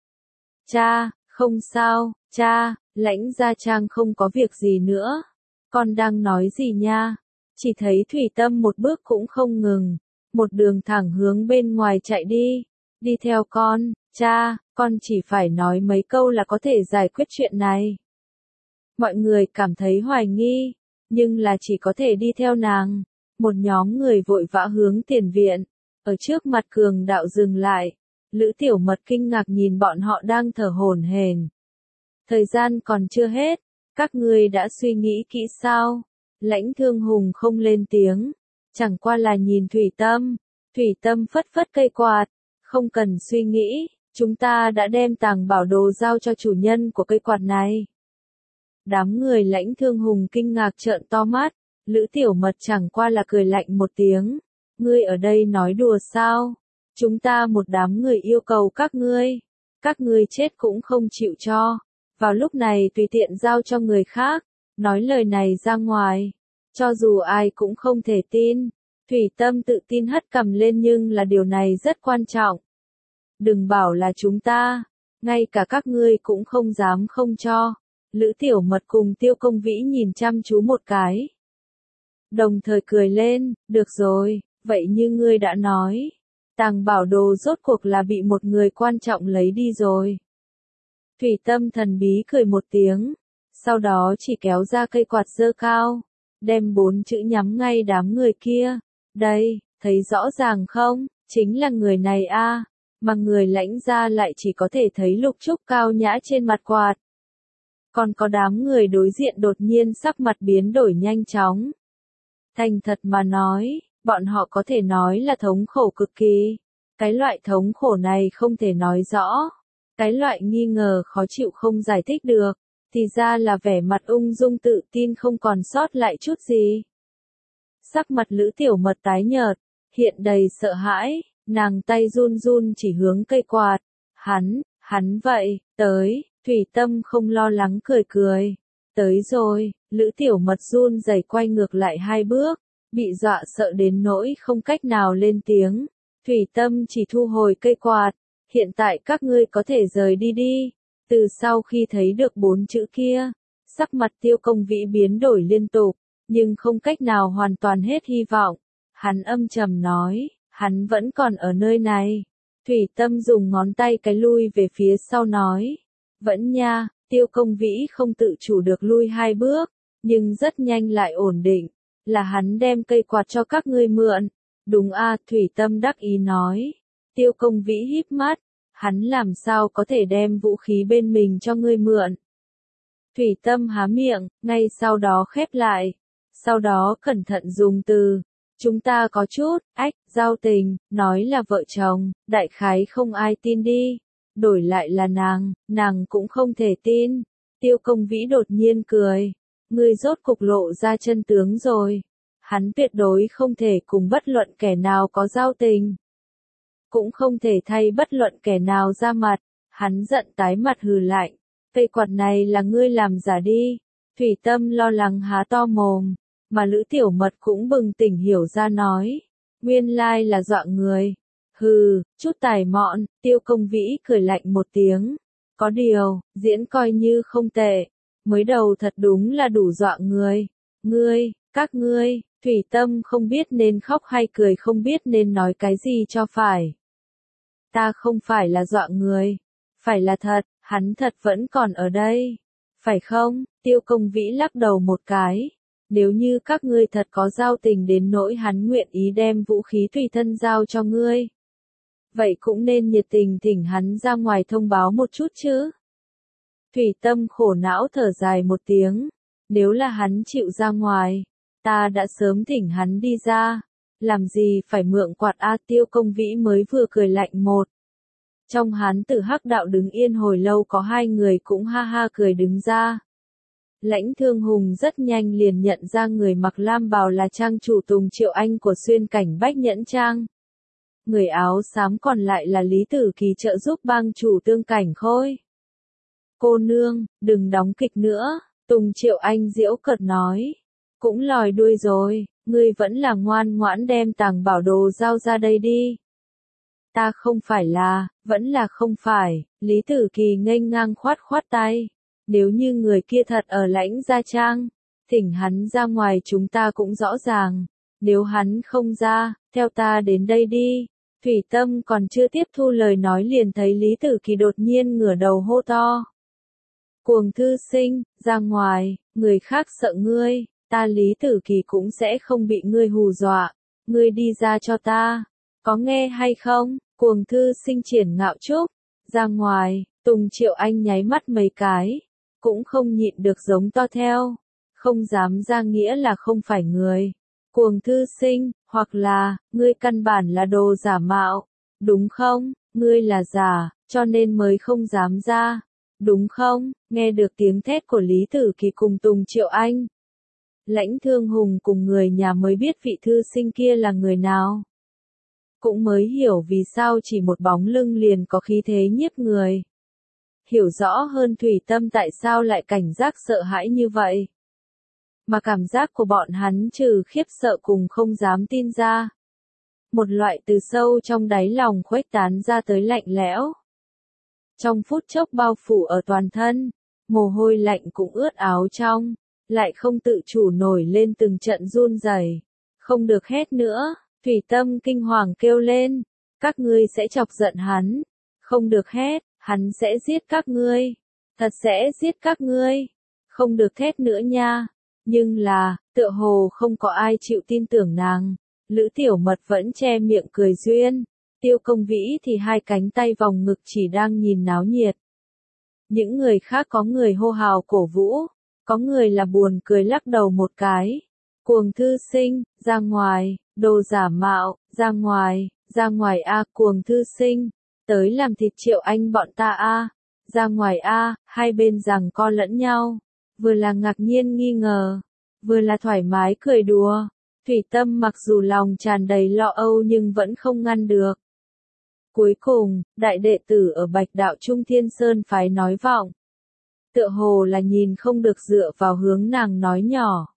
Cha, không sao, cha, Lãnh gia trang không có việc gì nữa. Con đang nói gì nha? Chỉ thấy Thủy Tâm một bước cũng không ngừng, một đường thẳng hướng bên ngoài chạy đi. Đi theo con, cha, con chỉ phải nói mấy câu là có thể giải quyết chuyện này. Mọi người cảm thấy hoài nghi, nhưng là chỉ có thể đi theo nàng. Một nhóm người vội vã hướng tiền viện. Ở trước mặt cường đạo dừng lại, Lữ Tiểu Mật kinh ngạc nhìn bọn họ đang thở hổn hển. Thời gian còn chưa hết, các ngươi đã suy nghĩ kỹ sao? Lãnh Thương Hùng không lên tiếng, chẳng qua là nhìn Thủy Tâm. Thủy Tâm phất phất cây quạt, không cần suy nghĩ, chúng ta đã đem tàng bảo đồ giao cho chủ nhân của cây quạt này. Đám người Lãnh Thương Hùng kinh ngạc trợn to mắt, Lữ Tiểu Mật chẳng qua là cười lạnh một tiếng. Ngươi ở đây nói đùa sao? Chúng ta một đám người yêu cầu các ngươi chết cũng không chịu cho. Vào lúc này tùy tiện giao cho người khác, nói lời này ra ngoài, cho dù ai cũng không thể tin. Thủy Tâm tự tin hất cằm lên nhưng là điều này rất quan trọng. Đừng bảo là chúng ta, ngay cả các ngươi cũng không dám không cho. Lữ Tiểu Mật cùng Tiêu Công Vĩ nhìn chăm chú một cái. Đồng thời cười lên, được rồi, vậy như ngươi đã nói. Tàng bảo đồ rốt cuộc là bị một người quan trọng lấy đi rồi. Thủy Tâm thần bí cười một tiếng, sau đó chỉ kéo ra cây quạt giơ cao, đem 4 chữ nhắm ngay đám người kia. Đây, thấy rõ ràng không, chính là người này a, mà người Lãnh gia lại chỉ có thể thấy lục trúc cao nhã trên mặt quạt. Còn có đám người đối diện đột nhiên sắc mặt biến đổi nhanh chóng. Thành thật mà nói, bọn họ có thể nói là thống khổ cực kỳ. Cái loại thống khổ này không thể nói rõ. Cái loại nghi ngờ khó chịu không giải thích được. Thì ra là vẻ mặt ung dung tự tin không còn sót lại chút gì. Sắc mặt Lữ Tiểu Mật tái nhợt, hiện đầy sợ hãi, nàng tay run run chỉ hướng cây quạt. Hắn vậy, tới, Thủy Tâm không lo lắng cười cười. Tới rồi, Lữ Tiểu Mật run rẩy quay ngược lại 2 bước, bị dọa sợ đến nỗi không cách nào lên tiếng. Thủy Tâm chỉ thu hồi cây quạt, hiện tại các ngươi có thể rời đi đi. Từ sau khi thấy được 4 chữ kia, sắc mặt Tiêu Công Vĩ biến đổi liên tục, nhưng không cách nào hoàn toàn hết hy vọng. Hắn âm trầm nói, hắn vẫn còn ở nơi này. Thủy Tâm dùng ngón tay cái lui về phía sau nói, vẫn nha. Tiêu Công Vĩ không tự chủ được lui 2 bước, nhưng rất nhanh lại ổn định, là hắn đem cây quạt cho các ngươi mượn. Đúng a, Thủy Tâm đắc ý nói. Tiêu Công Vĩ híp mắt, hắn làm sao có thể đem vũ khí bên mình cho ngươi mượn. Thủy Tâm há miệng, ngay sau đó khép lại, sau đó cẩn thận dùng từ. Chúng ta có chút, giao tình, nói là vợ chồng, đại khái không ai tin đi. Đổi lại là nàng cũng không thể tin. Tiêu Công Vĩ đột nhiên cười. Ngươi rốt cục lộ ra chân tướng rồi. Hắn tuyệt đối không thể cùng bất luận kẻ nào có giao tình. Cũng không thể thay bất luận kẻ nào ra mặt. Hắn giận tái mặt hừ lạnh. Cây quạt này là ngươi làm giả đi. Thủy Tâm lo lắng há to mồm. Mà Lữ Tiểu Mật cũng bừng tỉnh hiểu ra nói. Nguyên lai là dọa người. Hừ, chút tài mọn, Tiêu Công Vĩ cười lạnh một tiếng. Có điều, diễn coi như không tệ. Mới đầu thật đúng là đủ dọa người. Các ngươi, Thủy Tâm không biết nên khóc hay cười, không biết nên nói cái gì cho phải. Ta không phải là dọa người. Phải là thật, hắn thật vẫn còn ở đây. Phải không? Tiêu Công Vĩ lắc đầu một cái. Nếu như các ngươi thật có giao tình đến nỗi hắn nguyện ý đem vũ khí tùy thân giao cho ngươi, vậy cũng nên nhiệt tình thỉnh hắn ra ngoài thông báo một chút chứ. Thủy Tâm khổ não thở dài một tiếng. Nếu là hắn chịu ra ngoài, ta đã sớm thỉnh hắn đi ra. Làm gì phải mượn quạt a. Tiêu Công Vĩ mới vừa cười lạnh một. Trong Hán Tử Hắc Đạo đứng yên hồi lâu có 2 người cũng ha ha cười đứng ra. Lãnh Thương Hùng rất nhanh liền nhận ra người mặc lam bào là trang chủ Tùng Triệu Anh của xuyên cảnh Bách Nhẫn Trang. Người áo xám còn lại là Lý Tử Kỳ trợ giúp bang chủ Tương Cảnh Khôi. Cô nương, đừng đóng kịch nữa, Tùng Triệu Anh giễu cợt nói. Cũng lòi đuôi rồi, ngươi vẫn là ngoan ngoãn đem tàng bảo đồ giao ra đây đi. Ta không phải là, vẫn là không phải, Lý Tử Kỳ nghênh ngang khoát khoát tay. Nếu như người kia thật ở Lãnh Gia Trang, thỉnh hắn ra ngoài chúng ta cũng rõ ràng. Nếu hắn không ra, theo ta đến đây đi. Thủy Tâm còn chưa tiếp thu lời nói liền thấy Lý Tử Kỳ đột nhiên ngửa đầu hô to. Cuồng thư sinh, ra ngoài, người khác sợ ngươi, ta Lý Tử Kỳ cũng sẽ không bị ngươi hù dọa. Ngươi đi ra cho ta. Có nghe hay không? Cuồng thư sinh Triển Ngạo Trúc. Ra ngoài, Tùng Triệu Anh nháy mắt mấy cái. Cũng không nhịn được giống to theo. Không dám ra nghĩa là không phải người. Cuồng thư sinh, hoặc là, ngươi căn bản là đồ giả mạo. Đúng không? Ngươi là giả, cho nên mới không dám ra. Đúng không? Nghe được tiếng thét của Lý Tử Kỳ cùng Tùng Triệu Anh. Lãnh Thương Hùng cùng người nhà mới biết vị thư sinh kia là người nào. Cũng mới hiểu vì sao chỉ một bóng lưng liền có khí thế nhiếp người. Hiểu rõ hơn Thủy Tâm tại sao lại cảnh giác sợ hãi như vậy. Mà cảm giác của bọn hắn trừ khiếp sợ cùng không dám tin ra. Một loại từ sâu trong đáy lòng khuếch tán ra tới lạnh lẽo. Trong phút chốc bao phủ ở toàn thân, mồ hôi lạnh cũng ướt áo trong, lại không tự chủ nổi lên từng trận run rẩy. Không được hét nữa, Thủy Tâm kinh hoàng kêu lên, các ngươi sẽ chọc giận hắn. Không được hét, hắn sẽ giết các ngươi. Thật sẽ giết các ngươi. Không được thét nữa nha. Nhưng là, tựa hồ không có ai chịu tin tưởng nàng. Lữ Tiểu Mật vẫn che miệng cười duyên. Tiêu Công Vĩ thì hai cánh tay vòng ngực chỉ đang nhìn náo nhiệt. Những người khác có người hô hào cổ vũ, có người là buồn cười lắc đầu một cái. Cuồng thư sinh, ra ngoài, đồ giả mạo, ra ngoài a, cuồng thư sinh, tới làm thịt Triệu Anh bọn ta a, ra ngoài a, hai bên giằng co lẫn nhau, vừa là ngạc nhiên nghi ngờ, vừa là thoải mái cười đùa. Thủy Tâm mặc dù lòng tràn đầy lo âu nhưng vẫn không ngăn được. Cuối cùng, đại đệ tử ở Bạch Đạo Trung Thiên Sơn phái nói vọng. Tựa hồ là nhìn không được dựa vào hướng nàng nói nhỏ.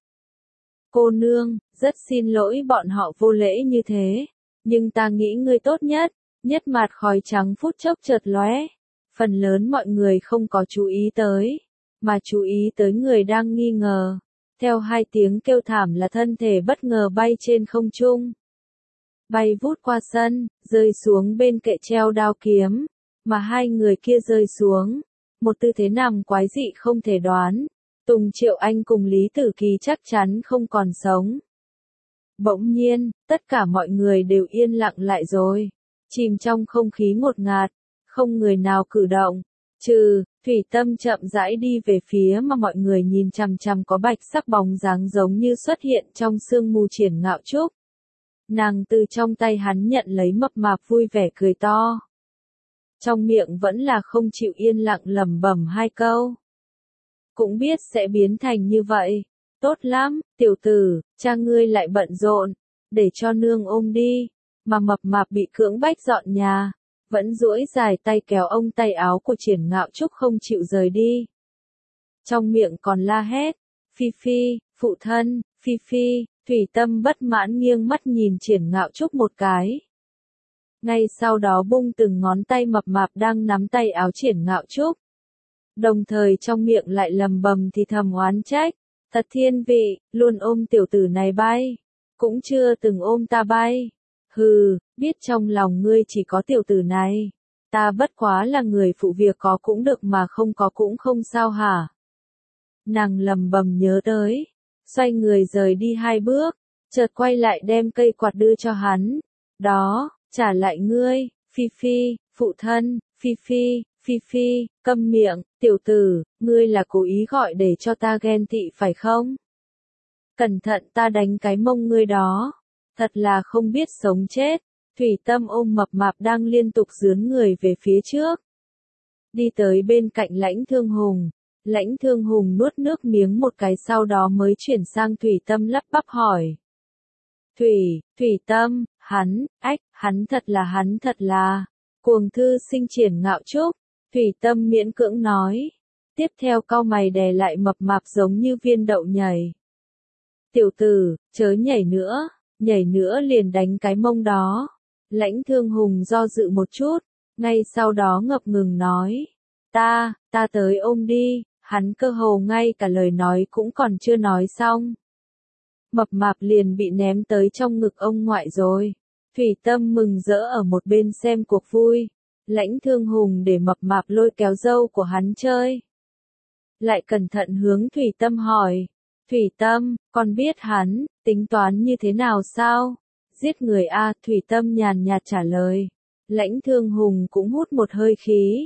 Cô nương, rất xin lỗi bọn họ vô lễ như thế, nhưng ta nghĩ ngươi tốt nhất, nhất mạt khói trắng phút chốc chợt lóe. Phần lớn mọi người không có chú ý tới, mà chú ý tới người đang nghi ngờ. Theo hai tiếng kêu thảm là thân thể bất ngờ bay trên không trung. Bay vút qua sân, rơi xuống bên kệ treo đao kiếm, mà hai người kia rơi xuống. Một tư thế nằm quái dị không thể đoán. Tùng Triệu Anh cùng Lý Tử Kỳ chắc chắn không còn sống. Bỗng nhiên, tất cả mọi người đều yên lặng lại rồi. Chìm trong không khí ngột ngạt, không người nào cử động. Trừ, Thủy Tâm chậm rãi đi về phía mà mọi người nhìn chằm chằm có bạch sắc bóng dáng giống như xuất hiện trong sương mù Triển Ngạo Trúc. Nàng từ trong tay hắn nhận lấy mập mạp vui vẻ cười to. Trong miệng vẫn là không chịu yên lặng lẩm bẩm hai câu. Cũng biết sẽ biến thành như vậy. Tốt lắm, tiểu tử, cha ngươi lại bận rộn, để cho nương ôm đi. Mà mập mạp bị cưỡng bách dọn nhà, vẫn duỗi dài tay kéo ông tay áo của Triển Ngạo Trúc không chịu rời đi. Trong miệng còn la hét, Phi Phi, phụ thân, Phi Phi. Thủy Tâm bất mãn nghiêng mắt nhìn Triển Ngạo Trúc một cái. Ngay sau đó bung từng ngón tay mập mạp đang nắm tay áo Triển Ngạo Trúc. Đồng thời trong miệng lại lầm bầm thì thầm oán trách. Thật thiên vị, luôn ôm tiểu tử này bay. Cũng chưa từng ôm ta bay. Hừ, biết trong lòng ngươi chỉ có tiểu tử này. Ta bất quá là người phụ việc có cũng được mà không có cũng không sao hả? Nàng lầm bầm nhớ tới. Xoay người rời đi hai bước, chợt quay lại đem cây quạt đưa cho hắn. Đó, trả lại ngươi, Phi Phi, phụ thân, Phi Phi, Phi Phi, câm miệng, tiểu tử, ngươi là cố ý gọi để cho ta ghen tị phải không? Cẩn thận ta đánh cái mông ngươi đó. Thật là không biết sống chết. Thủy Tâm ôm mập mạp đang liên tục dướn người về phía trước. Đi tới bên cạnh Lãnh Thương Hùng. Lãnh Thương Hùng nuốt nước miếng một cái sau đó mới chuyển sang Thủy Tâm lắp bắp hỏi. Thủy Tâm, hắn thật là, cuồng thư sinh Triển Ngạo Trúc. Thủy Tâm miễn cưỡng nói. Tiếp theo cau mày đè lại mập mạp giống như viên đậu nhảy. Tiểu tử, chớ nhảy nữa liền đánh cái mông đó. Lãnh Thương Hùng do dự một chút, ngay sau đó ngập ngừng nói. Ta tới ôm đi. Hắn cơ hồ ngay cả lời nói cũng còn chưa nói xong. Mập mạp liền bị ném tới trong ngực ông ngoại rồi. Thủy Tâm mừng rỡ ở một bên xem cuộc vui. Lãnh Thương Hùng để mập mạp lôi kéo râu của hắn chơi. Lại cẩn thận hướng Thủy Tâm hỏi. Thủy Tâm, con biết hắn tính toán như thế nào sao? Giết người a, Thủy Tâm nhàn nhạt trả lời. Lãnh Thương Hùng cũng hút một hơi khí.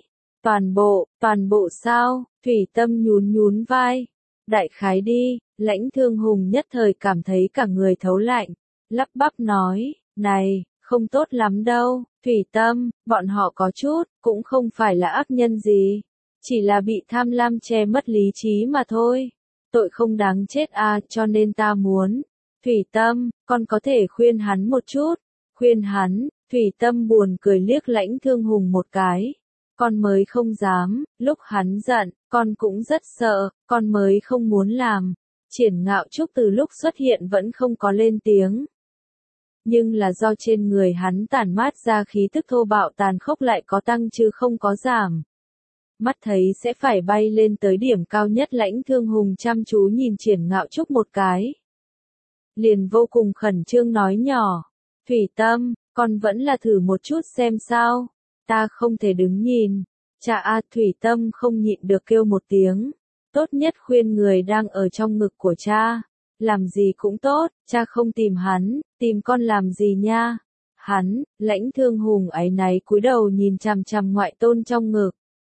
Toàn bộ sao? Thủy Tâm nhún vai. Đại khái đi, Lãnh Thương Hùng nhất thời cảm thấy cả người thấu lạnh, lắp bắp nói, này, không tốt lắm đâu, Thủy Tâm, bọn họ có chút, cũng không phải là ác nhân gì, chỉ là bị tham lam che mất lý trí mà thôi, tội không đáng chết à, cho nên ta muốn. Thủy Tâm, con có thể khuyên hắn một chút, khuyên hắn. Thủy Tâm buồn cười liếc Lãnh Thương Hùng một cái. Con mới không dám, lúc hắn giận, con cũng rất sợ, con mới không muốn làm. Triển Ngạo Trúc từ lúc xuất hiện vẫn không có lên tiếng. Nhưng là do trên người hắn tản mát ra khí tức thô bạo tàn khốc lại có tăng chứ không có giảm. Mắt thấy sẽ phải bay lên tới điểm cao nhất, Lãnh Thương Hùng chăm chú nhìn Triển Ngạo Trúc một cái. Liền vô cùng khẩn trương nói nhỏ, Thủy Tâm, con vẫn là thử một chút xem sao, ta không thể đứng nhìn. Cha a, Thủy Tâm không nhịn được kêu một tiếng, tốt nhất khuyên người đang ở trong ngực của cha, làm gì cũng tốt, cha không tìm hắn, tìm con làm gì nha. Hắn, Lãnh Thương Hùng áy náy cúi đầu nhìn chằm chằm ngoại tôn trong ngực.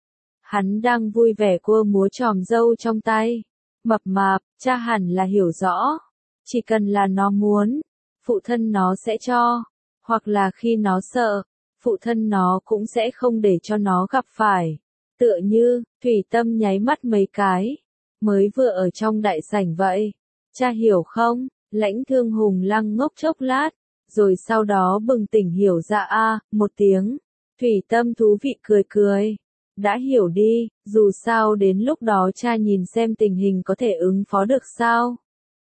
Hắn đang vui vẻ cua múa chòm râu trong tay, mập mạp, cha hẳn là hiểu rõ, chỉ cần là nó muốn, phụ thân nó sẽ cho, hoặc là khi nó sợ, phụ thân nó cũng sẽ không để cho nó gặp phải. Tựa như, Thủy Tâm nháy mắt mấy cái, mới vừa ở trong đại sảnh vậy. Cha hiểu không? Lãnh Thương Hùng lăng ngốc chốc lát, rồi sau đó bừng tỉnh hiểu ra a, một tiếng. Thủy Tâm thú vị cười cười. Đã hiểu đi, dù sao đến lúc đó cha nhìn xem tình hình có thể ứng phó được sao.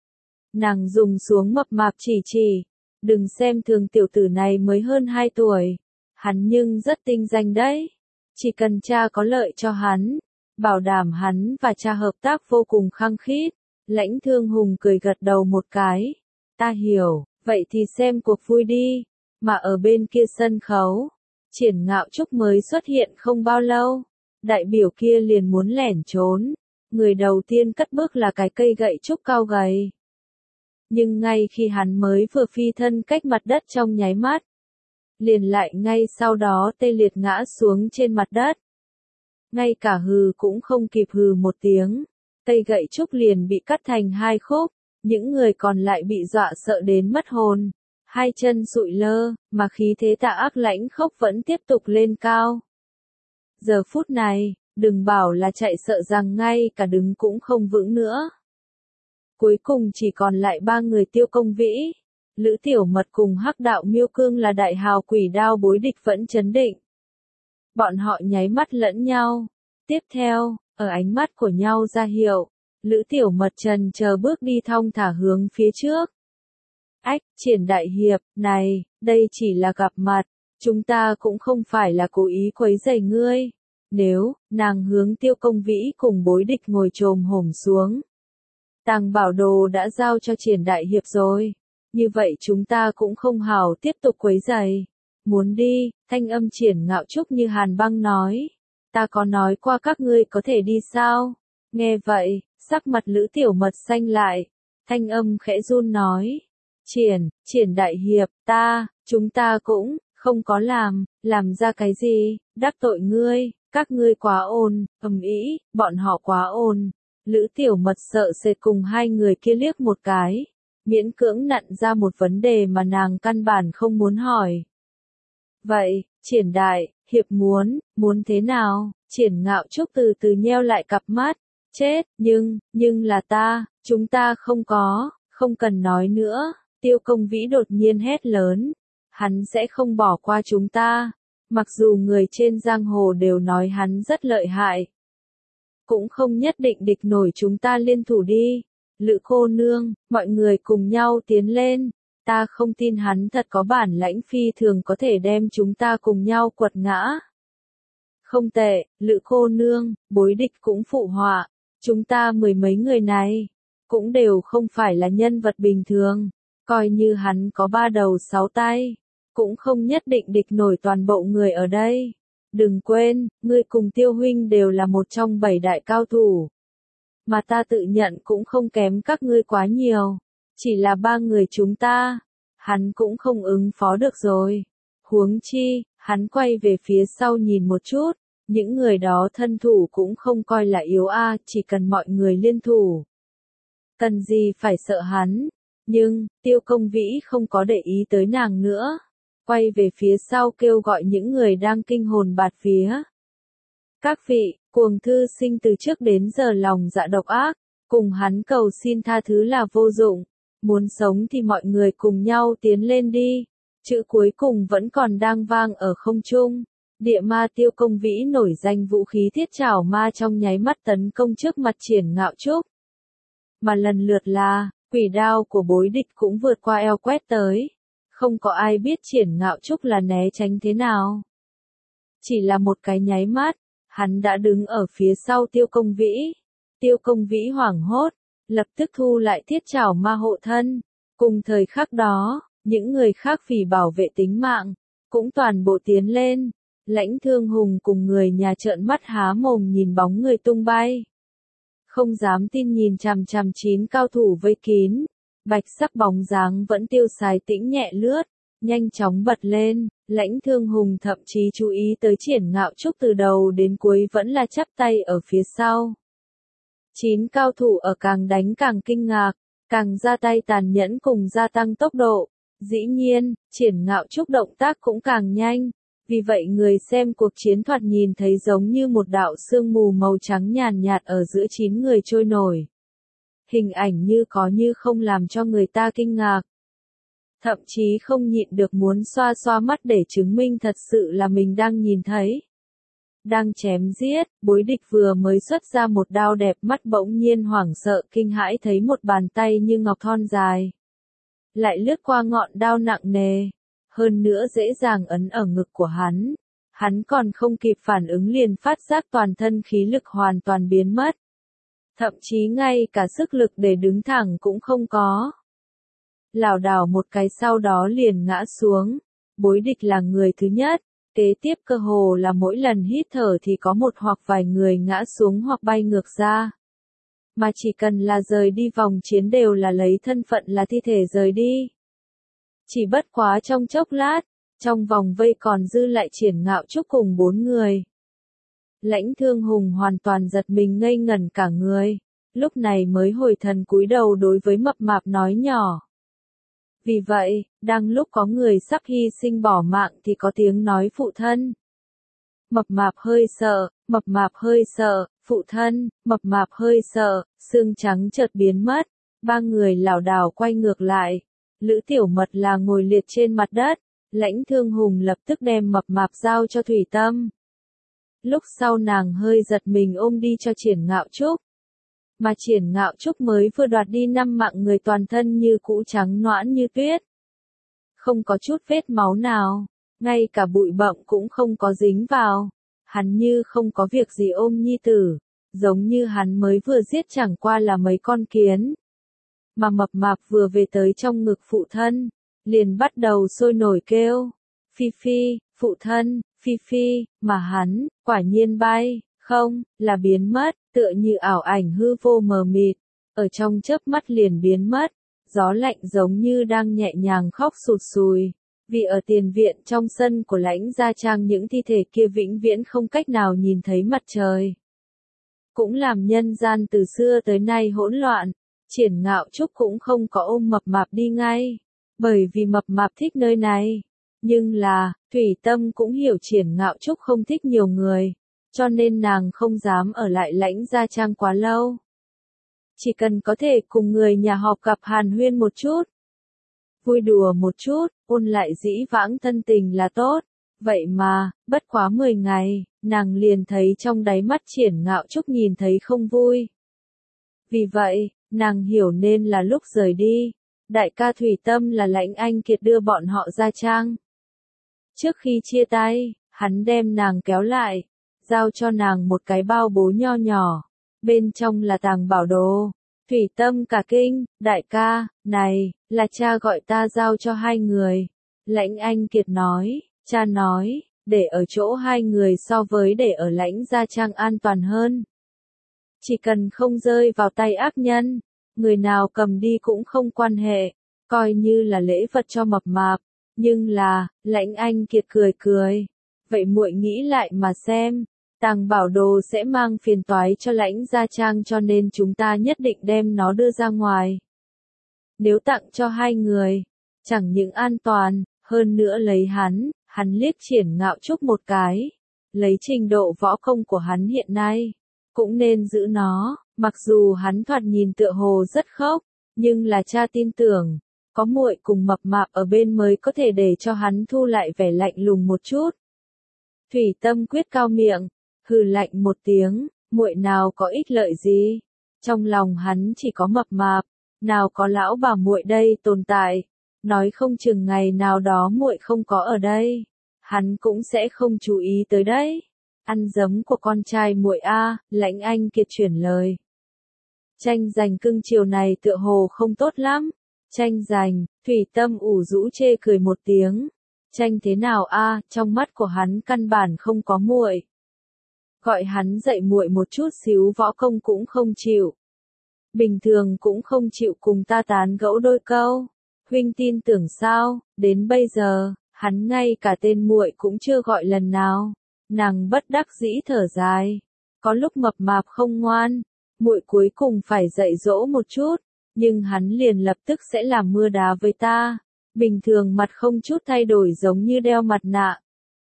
Nàng dùng xuống mập mạp chỉ, đừng xem thường tiểu tử này mới hơn 2 tuổi. Hắn nhưng rất tinh danh đấy. Chỉ cần cha có lợi cho hắn, bảo đảm hắn và cha hợp tác vô cùng khăng khít. Lãnh Thương Hùng cười gật đầu một cái. Ta hiểu, vậy thì xem cuộc vui đi. Mà ở bên kia sân khấu, Triển Ngạo Trúc mới xuất hiện không bao lâu. Đại biểu kia liền muốn lẻn trốn. Người đầu tiên cất bước là cái cây gậy trúc cao gầy. Nhưng ngay khi hắn mới vừa phi thân cách mặt đất trong nháy mắt, liền lại ngay sau đó tê liệt ngã xuống trên mặt đất. Ngay cả hừ cũng không kịp hừ một tiếng, cây gậy trúc liền bị cắt thành 2 khúc, những người còn lại bị dọa sợ đến mất hồn, hai chân sụi lơ, mà khí thế tà ác lãnh khốc vẫn tiếp tục lên cao. Giờ phút này, đừng bảo là chạy sợ rằng ngay cả đứng cũng không vững nữa. Cuối cùng chỉ còn lại 3 người Tiêu Công Vĩ, Lữ Tiểu Mật cùng Hắc Đạo Miêu Cương là đại hào quỷ đao bối địch vẫn chấn định. Bọn họ nháy mắt lẫn nhau. Tiếp theo, ở ánh mắt của nhau ra hiệu, Lữ Tiểu Mật chần chờ bước đi thong thả hướng phía trước. Ách, Triển đại hiệp, này, đây chỉ là gặp mặt, chúng ta cũng không phải là cố ý quấy rầy ngươi. Nếu, nàng hướng Tiêu Công Vĩ cùng bối địch ngồi chồm hổm xuống. Tàng bảo đồ đã giao cho Triển đại hiệp rồi. Như vậy chúng ta cũng không hảo tiếp tục quấy rầy. Muốn đi, thanh âm Triển Ngạo Trúc như hàn băng nói. Ta có nói qua các ngươi có thể đi sao? Nghe vậy, sắc mặt Lữ Tiểu Mật xanh lại. Thanh âm khẽ run nói. Triển đại hiệp, chúng ta cũng, không có làm ra cái gì, đắc tội ngươi, các ngươi quá ồn, ầm ĩ, bọn họ quá ồn. Lữ Tiểu Mật sợ sệt cùng hai người kia liếc một cái, miễn cưỡng nặn ra một vấn đề mà nàng căn bản không muốn hỏi. Vậy, Triển đại hiệp muốn thế nào? Triển Ngạo Trúc từ từ nheo lại cặp mắt, chết, nhưng là chúng ta không cần nói nữa. Tiêu Công Vĩ đột nhiên hét lớn, hắn sẽ không bỏ qua chúng ta, mặc dù người trên giang hồ đều nói hắn rất lợi hại. Cũng không nhất định địch nổi chúng ta liên thủ đi. Lữ cô nương, mọi người cùng nhau tiến lên. Ta không tin hắn thật có bản lãnh phi thường có thể đem chúng ta cùng nhau quật ngã. Không tệ, Lữ cô nương, bối địch cũng phụ họa. Chúng ta 10 mấy người này, cũng đều không phải là nhân vật bình thường. Coi như hắn có 3 đầu 6 tay, cũng không nhất định địch nổi toàn bộ người ở đây. Đừng quên, ngươi cùng Tiêu huynh đều là một trong 7 đại cao thủ. Mà ta tự nhận cũng không kém các ngươi quá nhiều. Chỉ là 3 người chúng ta, hắn cũng không ứng phó được rồi. Huống chi, hắn quay về phía sau nhìn một chút, những người đó thân thủ cũng không coi là yếu chỉ cần mọi người liên thủ. Cần gì phải sợ hắn, nhưng, Tiêu Công Vĩ không có để ý tới nàng nữa. Quay về phía sau kêu gọi những người đang kinh hồn bạt vía. Các vị, Cuồng Thư Sinh từ trước đến giờ lòng dạ độc ác, cùng hắn cầu xin tha thứ là vô dụng. Muốn sống thì mọi người cùng nhau tiến lên đi. Chữ cuối cùng vẫn còn đang vang ở không trung. Địa ma Tiêu Công Vĩ nổi danh vũ khí thiết trảo ma trong nháy mắt tấn công trước mặt Triển Ngạo Trúc. Mà lần lượt là, quỷ đao của bối địch cũng vượt qua eo quét tới. Không có ai biết Triển Ngạo Trúc là né tránh thế nào. Chỉ là một cái nháy mắt, hắn đã đứng ở phía sau Tiêu Công Vĩ. Tiêu Công Vĩ hoảng hốt, lập tức thu lại thiết trảo ma hộ thân. Cùng thời khắc đó, những người khác vì bảo vệ tính mạng, cũng toàn bộ tiến lên. Lãnh Thương Hùng cùng người nhà trợn mắt há mồm nhìn bóng người tung bay. Không dám tin nhìn chằm chằm 9 cao thủ vây kín. Bạch sắc bóng dáng vẫn tiêu sái tĩnh nhẹ lướt, nhanh chóng bật lên. Lãnh Thương Hùng thậm chí chú ý tới Triển Ngạo Trúc từ đầu đến cuối vẫn là chắp tay ở phía sau. 9 cao thủ ở càng đánh càng kinh ngạc, càng ra tay tàn nhẫn cùng gia tăng tốc độ. Dĩ nhiên, Triển Ngạo Trúc động tác cũng càng nhanh. Vì vậy người xem cuộc chiến thoạt nhìn thấy giống như một đạo sương mù màu trắng nhàn nhạt ở giữa 9 người trôi nổi. Hình ảnh như có như không làm cho người ta kinh ngạc. Thậm chí không nhịn được muốn xoa xoa mắt để chứng minh thật sự là mình đang nhìn thấy. Đang chém giết, bối địch vừa mới xuất ra một đao đẹp mắt bỗng nhiên hoảng sợ kinh hãi thấy một bàn tay như ngọc thon dài. Lại lướt qua ngọn đao nặng nề. Hơn nữa dễ dàng ấn ở ngực của hắn. Hắn còn không kịp phản ứng liền phát giác toàn thân khí lực hoàn toàn biến mất. Thậm chí ngay cả sức lực để đứng thẳng cũng không có. Lảo đảo một cái sau đó liền ngã xuống. Bối địch là người thứ nhất. Kế tiếp cơ hồ là mỗi lần hít thở thì có một hoặc vài người ngã xuống hoặc bay ngược ra. Mà chỉ cần là rời đi vòng chiến đều là lấy thân phận là thi thể rời đi. Chỉ bất quá trong chốc lát, trong vòng vây còn dư lại Triển Ngạo Trúc cùng 4 người. Lãnh Thương Hùng hoàn toàn giật mình ngây ngẩn cả người, lúc này mới hồi thần cúi đầu đối với Mập Mạp nói nhỏ. Vì vậy, đang lúc có người sắp hy sinh bỏ mạng thì có tiếng nói phụ thân. Mập Mạp hơi sợ, Mập Mạp hơi sợ, phụ thân, Mập Mạp hơi sợ, xương trắng chợt biến mất, 3 người lảo đảo quay ngược lại. Lữ Tiểu Mật là ngồi liệt trên mặt đất, Lãnh Thương Hùng lập tức đem Mập Mạp giao cho Thủy Tâm. Lúc sau nàng hơi giật mình ôm đi cho Triển Ngạo Trúc. Mà Triển Ngạo Trúc mới vừa đoạt đi 5 mạng người toàn thân như cũ trắng nõn như tuyết. Không có chút vết máu nào, ngay cả bụi bặm cũng không có dính vào. Hắn như không có việc gì ôm nhi tử, giống như hắn mới vừa giết chẳng qua là mấy con kiến. Mà Mập Mạp vừa về tới trong ngực phụ thân, liền bắt đầu sôi nổi kêu. Phi Phi, phụ thân, Phi Phi, mà hắn, quả nhiên bay, không, là biến mất, tựa như ảo ảnh hư vô mờ mịt, ở trong chớp mắt liền biến mất, gió lạnh giống như đang nhẹ nhàng khóc sụt sùi, vì ở tiền viện trong sân của Lãnh Gia Trang những thi thể kia vĩnh viễn không cách nào nhìn thấy mặt trời. Cũng làm nhân gian từ xưa tới nay hỗn loạn. Triển Ngạo Trúc cũng không có ôm Mập Mạp đi ngay, bởi vì Mập Mạp thích nơi này. Nhưng là, Thủy Tâm cũng hiểu Triển Ngạo Trúc không thích nhiều người, cho nên nàng không dám ở lại Lãnh Gia Trang quá lâu. Chỉ cần có thể cùng người nhà họp gặp hàn huyên một chút, vui đùa một chút, ôn lại dĩ vãng thân tình là tốt. Vậy mà, bất quá 10 ngày, nàng liền thấy trong đáy mắt Triển Ngạo Trúc nhìn thấy không vui. Vì vậy, nàng hiểu nên là lúc rời đi, đại ca Thủy Tâm là Lãnh Anh Kiệt đưa bọn họ ra trang. Trước khi chia tay, hắn đem nàng kéo lại, giao cho nàng một cái bao bố nho nhỏ, bên trong là tàng bảo đồ. Thủy Tâm cả kinh, đại ca, này, là cha gọi ta giao cho 2 người. Lãnh Anh Kiệt nói, cha nói, để ở chỗ 2 người so với để ở Lãnh Gia Trang an toàn hơn. Chỉ cần không rơi vào tay ác nhân, người nào cầm đi cũng không quan hệ. coi như là lễ vật cho mập mạp, nhưng là, Lãnh Anh Kiệt cười cười. Vậy muội nghĩ lại mà xem, Tàng Bảo Đồ sẽ mang phiền toái cho Lãnh Gia Trang cho nên chúng ta nhất định đem nó đưa ra ngoài. Nếu tặng cho hai người, chẳng những an toàn, hơn nữa lấy hắn liếc Triển Ngạo Trúc một cái, lấy trình độ võ công của hắn hiện nay, cũng nên giữ nó, mặc dù hắn thoạt nhìn tựa hồ rất khốc, nhưng là cha tin tưởng, có muội cùng mập mạp ở bên mới có thể để cho hắn thu lại vẻ lạnh lùng một chút. Thủy Tâm quyết cao miệng, hừ lạnh một tiếng, muội nào có ích lợi gì, trong lòng hắn chỉ có mập mạp, nào có lão bà muội đây tồn tại, nói không chừng ngày nào đó muội không có ở đây, hắn cũng sẽ không chú ý tới đấy. Ăn giấm của con trai muội a, Lãnh Anh Kiệt chuyển lời. Tranh giành cưng chiều này tựa hồ không tốt lắm. Tranh giành, Thủy Tâm ủ rũ chê cười một tiếng. Tranh thế nào a, trong mắt của hắn căn bản không có muội. Gọi hắn dạy muội một chút xíu võ công cũng không chịu. Bình thường cũng không chịu cùng ta tán gẫu đôi câu. Huynh tin tưởng sao, đến bây giờ, hắn ngay cả tên muội cũng chưa gọi lần nào. Nàng bất đắc dĩ thở dài. Có lúc mập mạp không ngoan, muội cuối cùng phải dạy dỗ một chút, nhưng hắn liền lập tức sẽ làm mưa đá với ta. Bình thường mặt không chút thay đổi giống như đeo mặt nạ.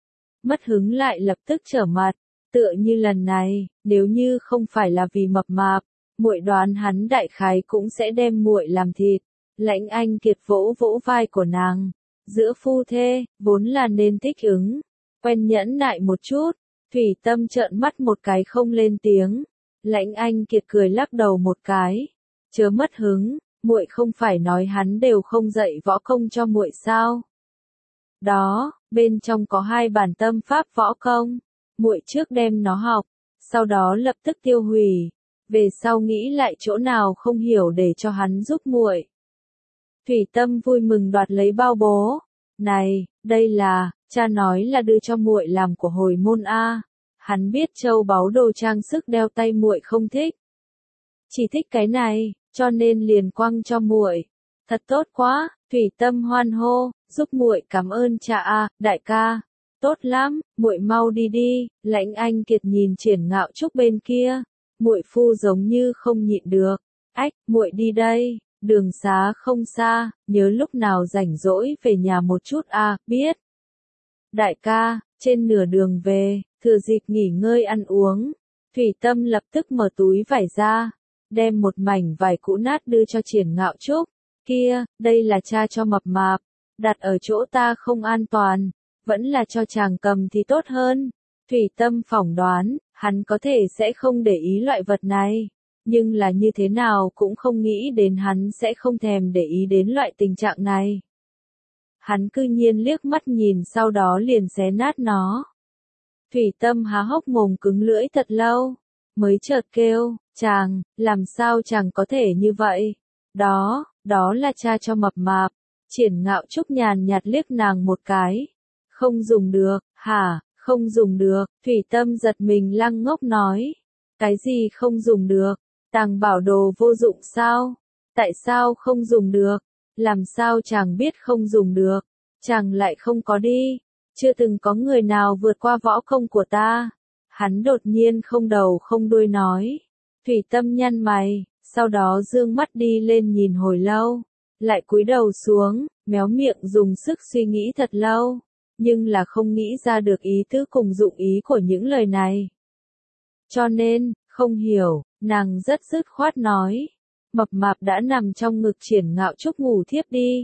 Mất hứng lại lập tức trở mặt, tựa như lần này, nếu như không phải là vì mập mạp, muội đoán hắn đại khái cũng sẽ đem muội làm thịt. Lãnh Anh Kiệt vỗ vỗ vai của nàng, giữa phu thê, vốn là nên thích ứng, quen nhẫn nại một chút. Thủy Tâm trợn mắt một cái không lên tiếng. Lãnh Anh Kiệt cười lắc đầu một cái, chớ mất hứng, muội không phải nói hắn đều không dạy võ công cho muội sao? Đó, bên trong có 2 bản tâm pháp võ công, muội trước đem nó học, sau đó lập tức tiêu hủy, về sau nghĩ lại chỗ nào không hiểu để cho hắn giúp muội. Thủy Tâm vui mừng đoạt lấy bao bố. Này, đây là, cha nói là đưa cho muội làm của hồi môn a. Hắn biết châu báu đồ trang sức đeo tay muội không thích. Chỉ thích cái này, cho nên liền quăng cho muội. Thật tốt quá, Thủy Tâm hoan hô, giúp muội cảm ơn cha a, đại ca. Tốt lắm, muội mau đi đi. Lãnh Anh Kiệt nhìn Triển Ngạo Trúc bên kia, muội phu giống như không nhịn được. Ách, muội đi đây. Đường xá không xa, nhớ lúc nào rảnh rỗi về nhà một chút a, biết. Đại ca, trên nửa đường về, thừa dịp nghỉ ngơi ăn uống, Thủy Tâm lập tức mở túi vải ra, đem một mảnh vải cũ nát đưa cho Triển Ngạo Trúc. Kia, đây là cha cho mập mạp, đặt ở chỗ ta không an toàn, vẫn là cho chàng cầm thì tốt hơn. Thủy Tâm phỏng đoán, hắn có thể sẽ không để ý loại vật này. Nhưng là như thế nào cũng không nghĩ đến hắn sẽ không thèm để ý đến loại tình trạng này. Hắn cư nhiên liếc mắt nhìn sau đó liền xé nát nó. Thủy Tâm há hốc mồm cứng lưỡi thật lâu, mới chợt kêu, chàng, làm sao chàng có thể như vậy? Đó là cha cho mập mạp. Triển Ngạo Trúc nhàn nhạt liếc nàng một cái. Không dùng được, hả, không dùng được, Thủy Tâm giật mình lăng ngốc nói. Cái gì không dùng được? Tàng Bảo Đồ vô dụng sao? Tại sao không dùng được? Làm sao chàng biết không dùng được? Chàng lại không có đi. Chưa từng có người nào vượt qua võ công của ta. Hắn đột nhiên không đầu không đuôi nói. Thủy Tâm nhăn mày, sau đó dương mắt đi lên nhìn hồi lâu. Lại cúi đầu xuống, méo miệng dùng sức suy nghĩ thật lâu. Nhưng là không nghĩ ra được ý tứ cùng dụng ý của những lời này. Cho nên, không hiểu, nàng rất dứt khoát nói. Mập mạp đã nằm trong ngực Triển Ngạo Trúc ngủ thiếp đi.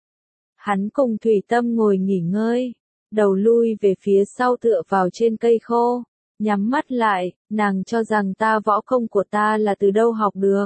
Hắn cùng Thủy Tâm ngồi nghỉ ngơi, đầu lui về phía sau tựa vào trên cây khô, nhắm mắt lại, nàng cho rằng ta võ công của ta là từ đâu học được.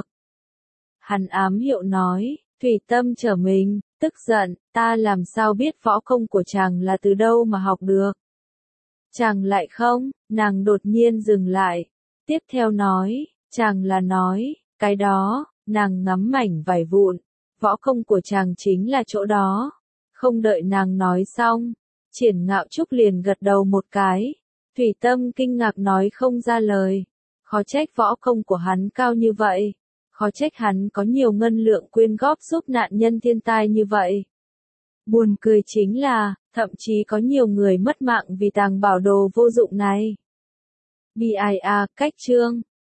Hắn ám hiệu nói, Thủy Tâm trở mình, tức giận, ta làm sao biết võ công của chàng là từ đâu mà học được. Chàng lại không, nàng đột nhiên dừng lại, tiếp theo nói, chàng là nói, cái đó, nàng ngắm mảnh vải vụn, võ công của chàng chính là chỗ đó. Không đợi nàng nói xong, Triển Ngạo Trúc liền gật đầu một cái. Thủy Tâm kinh ngạc nói không ra lời. Khó trách võ công của hắn cao như vậy. Khó trách hắn có nhiều ngân lượng quyên góp giúp nạn nhân thiên tai như vậy. Buồn cười chính là, thậm chí có nhiều người mất mạng vì tàng bảo đồ vô dụng này. BIA, cách chương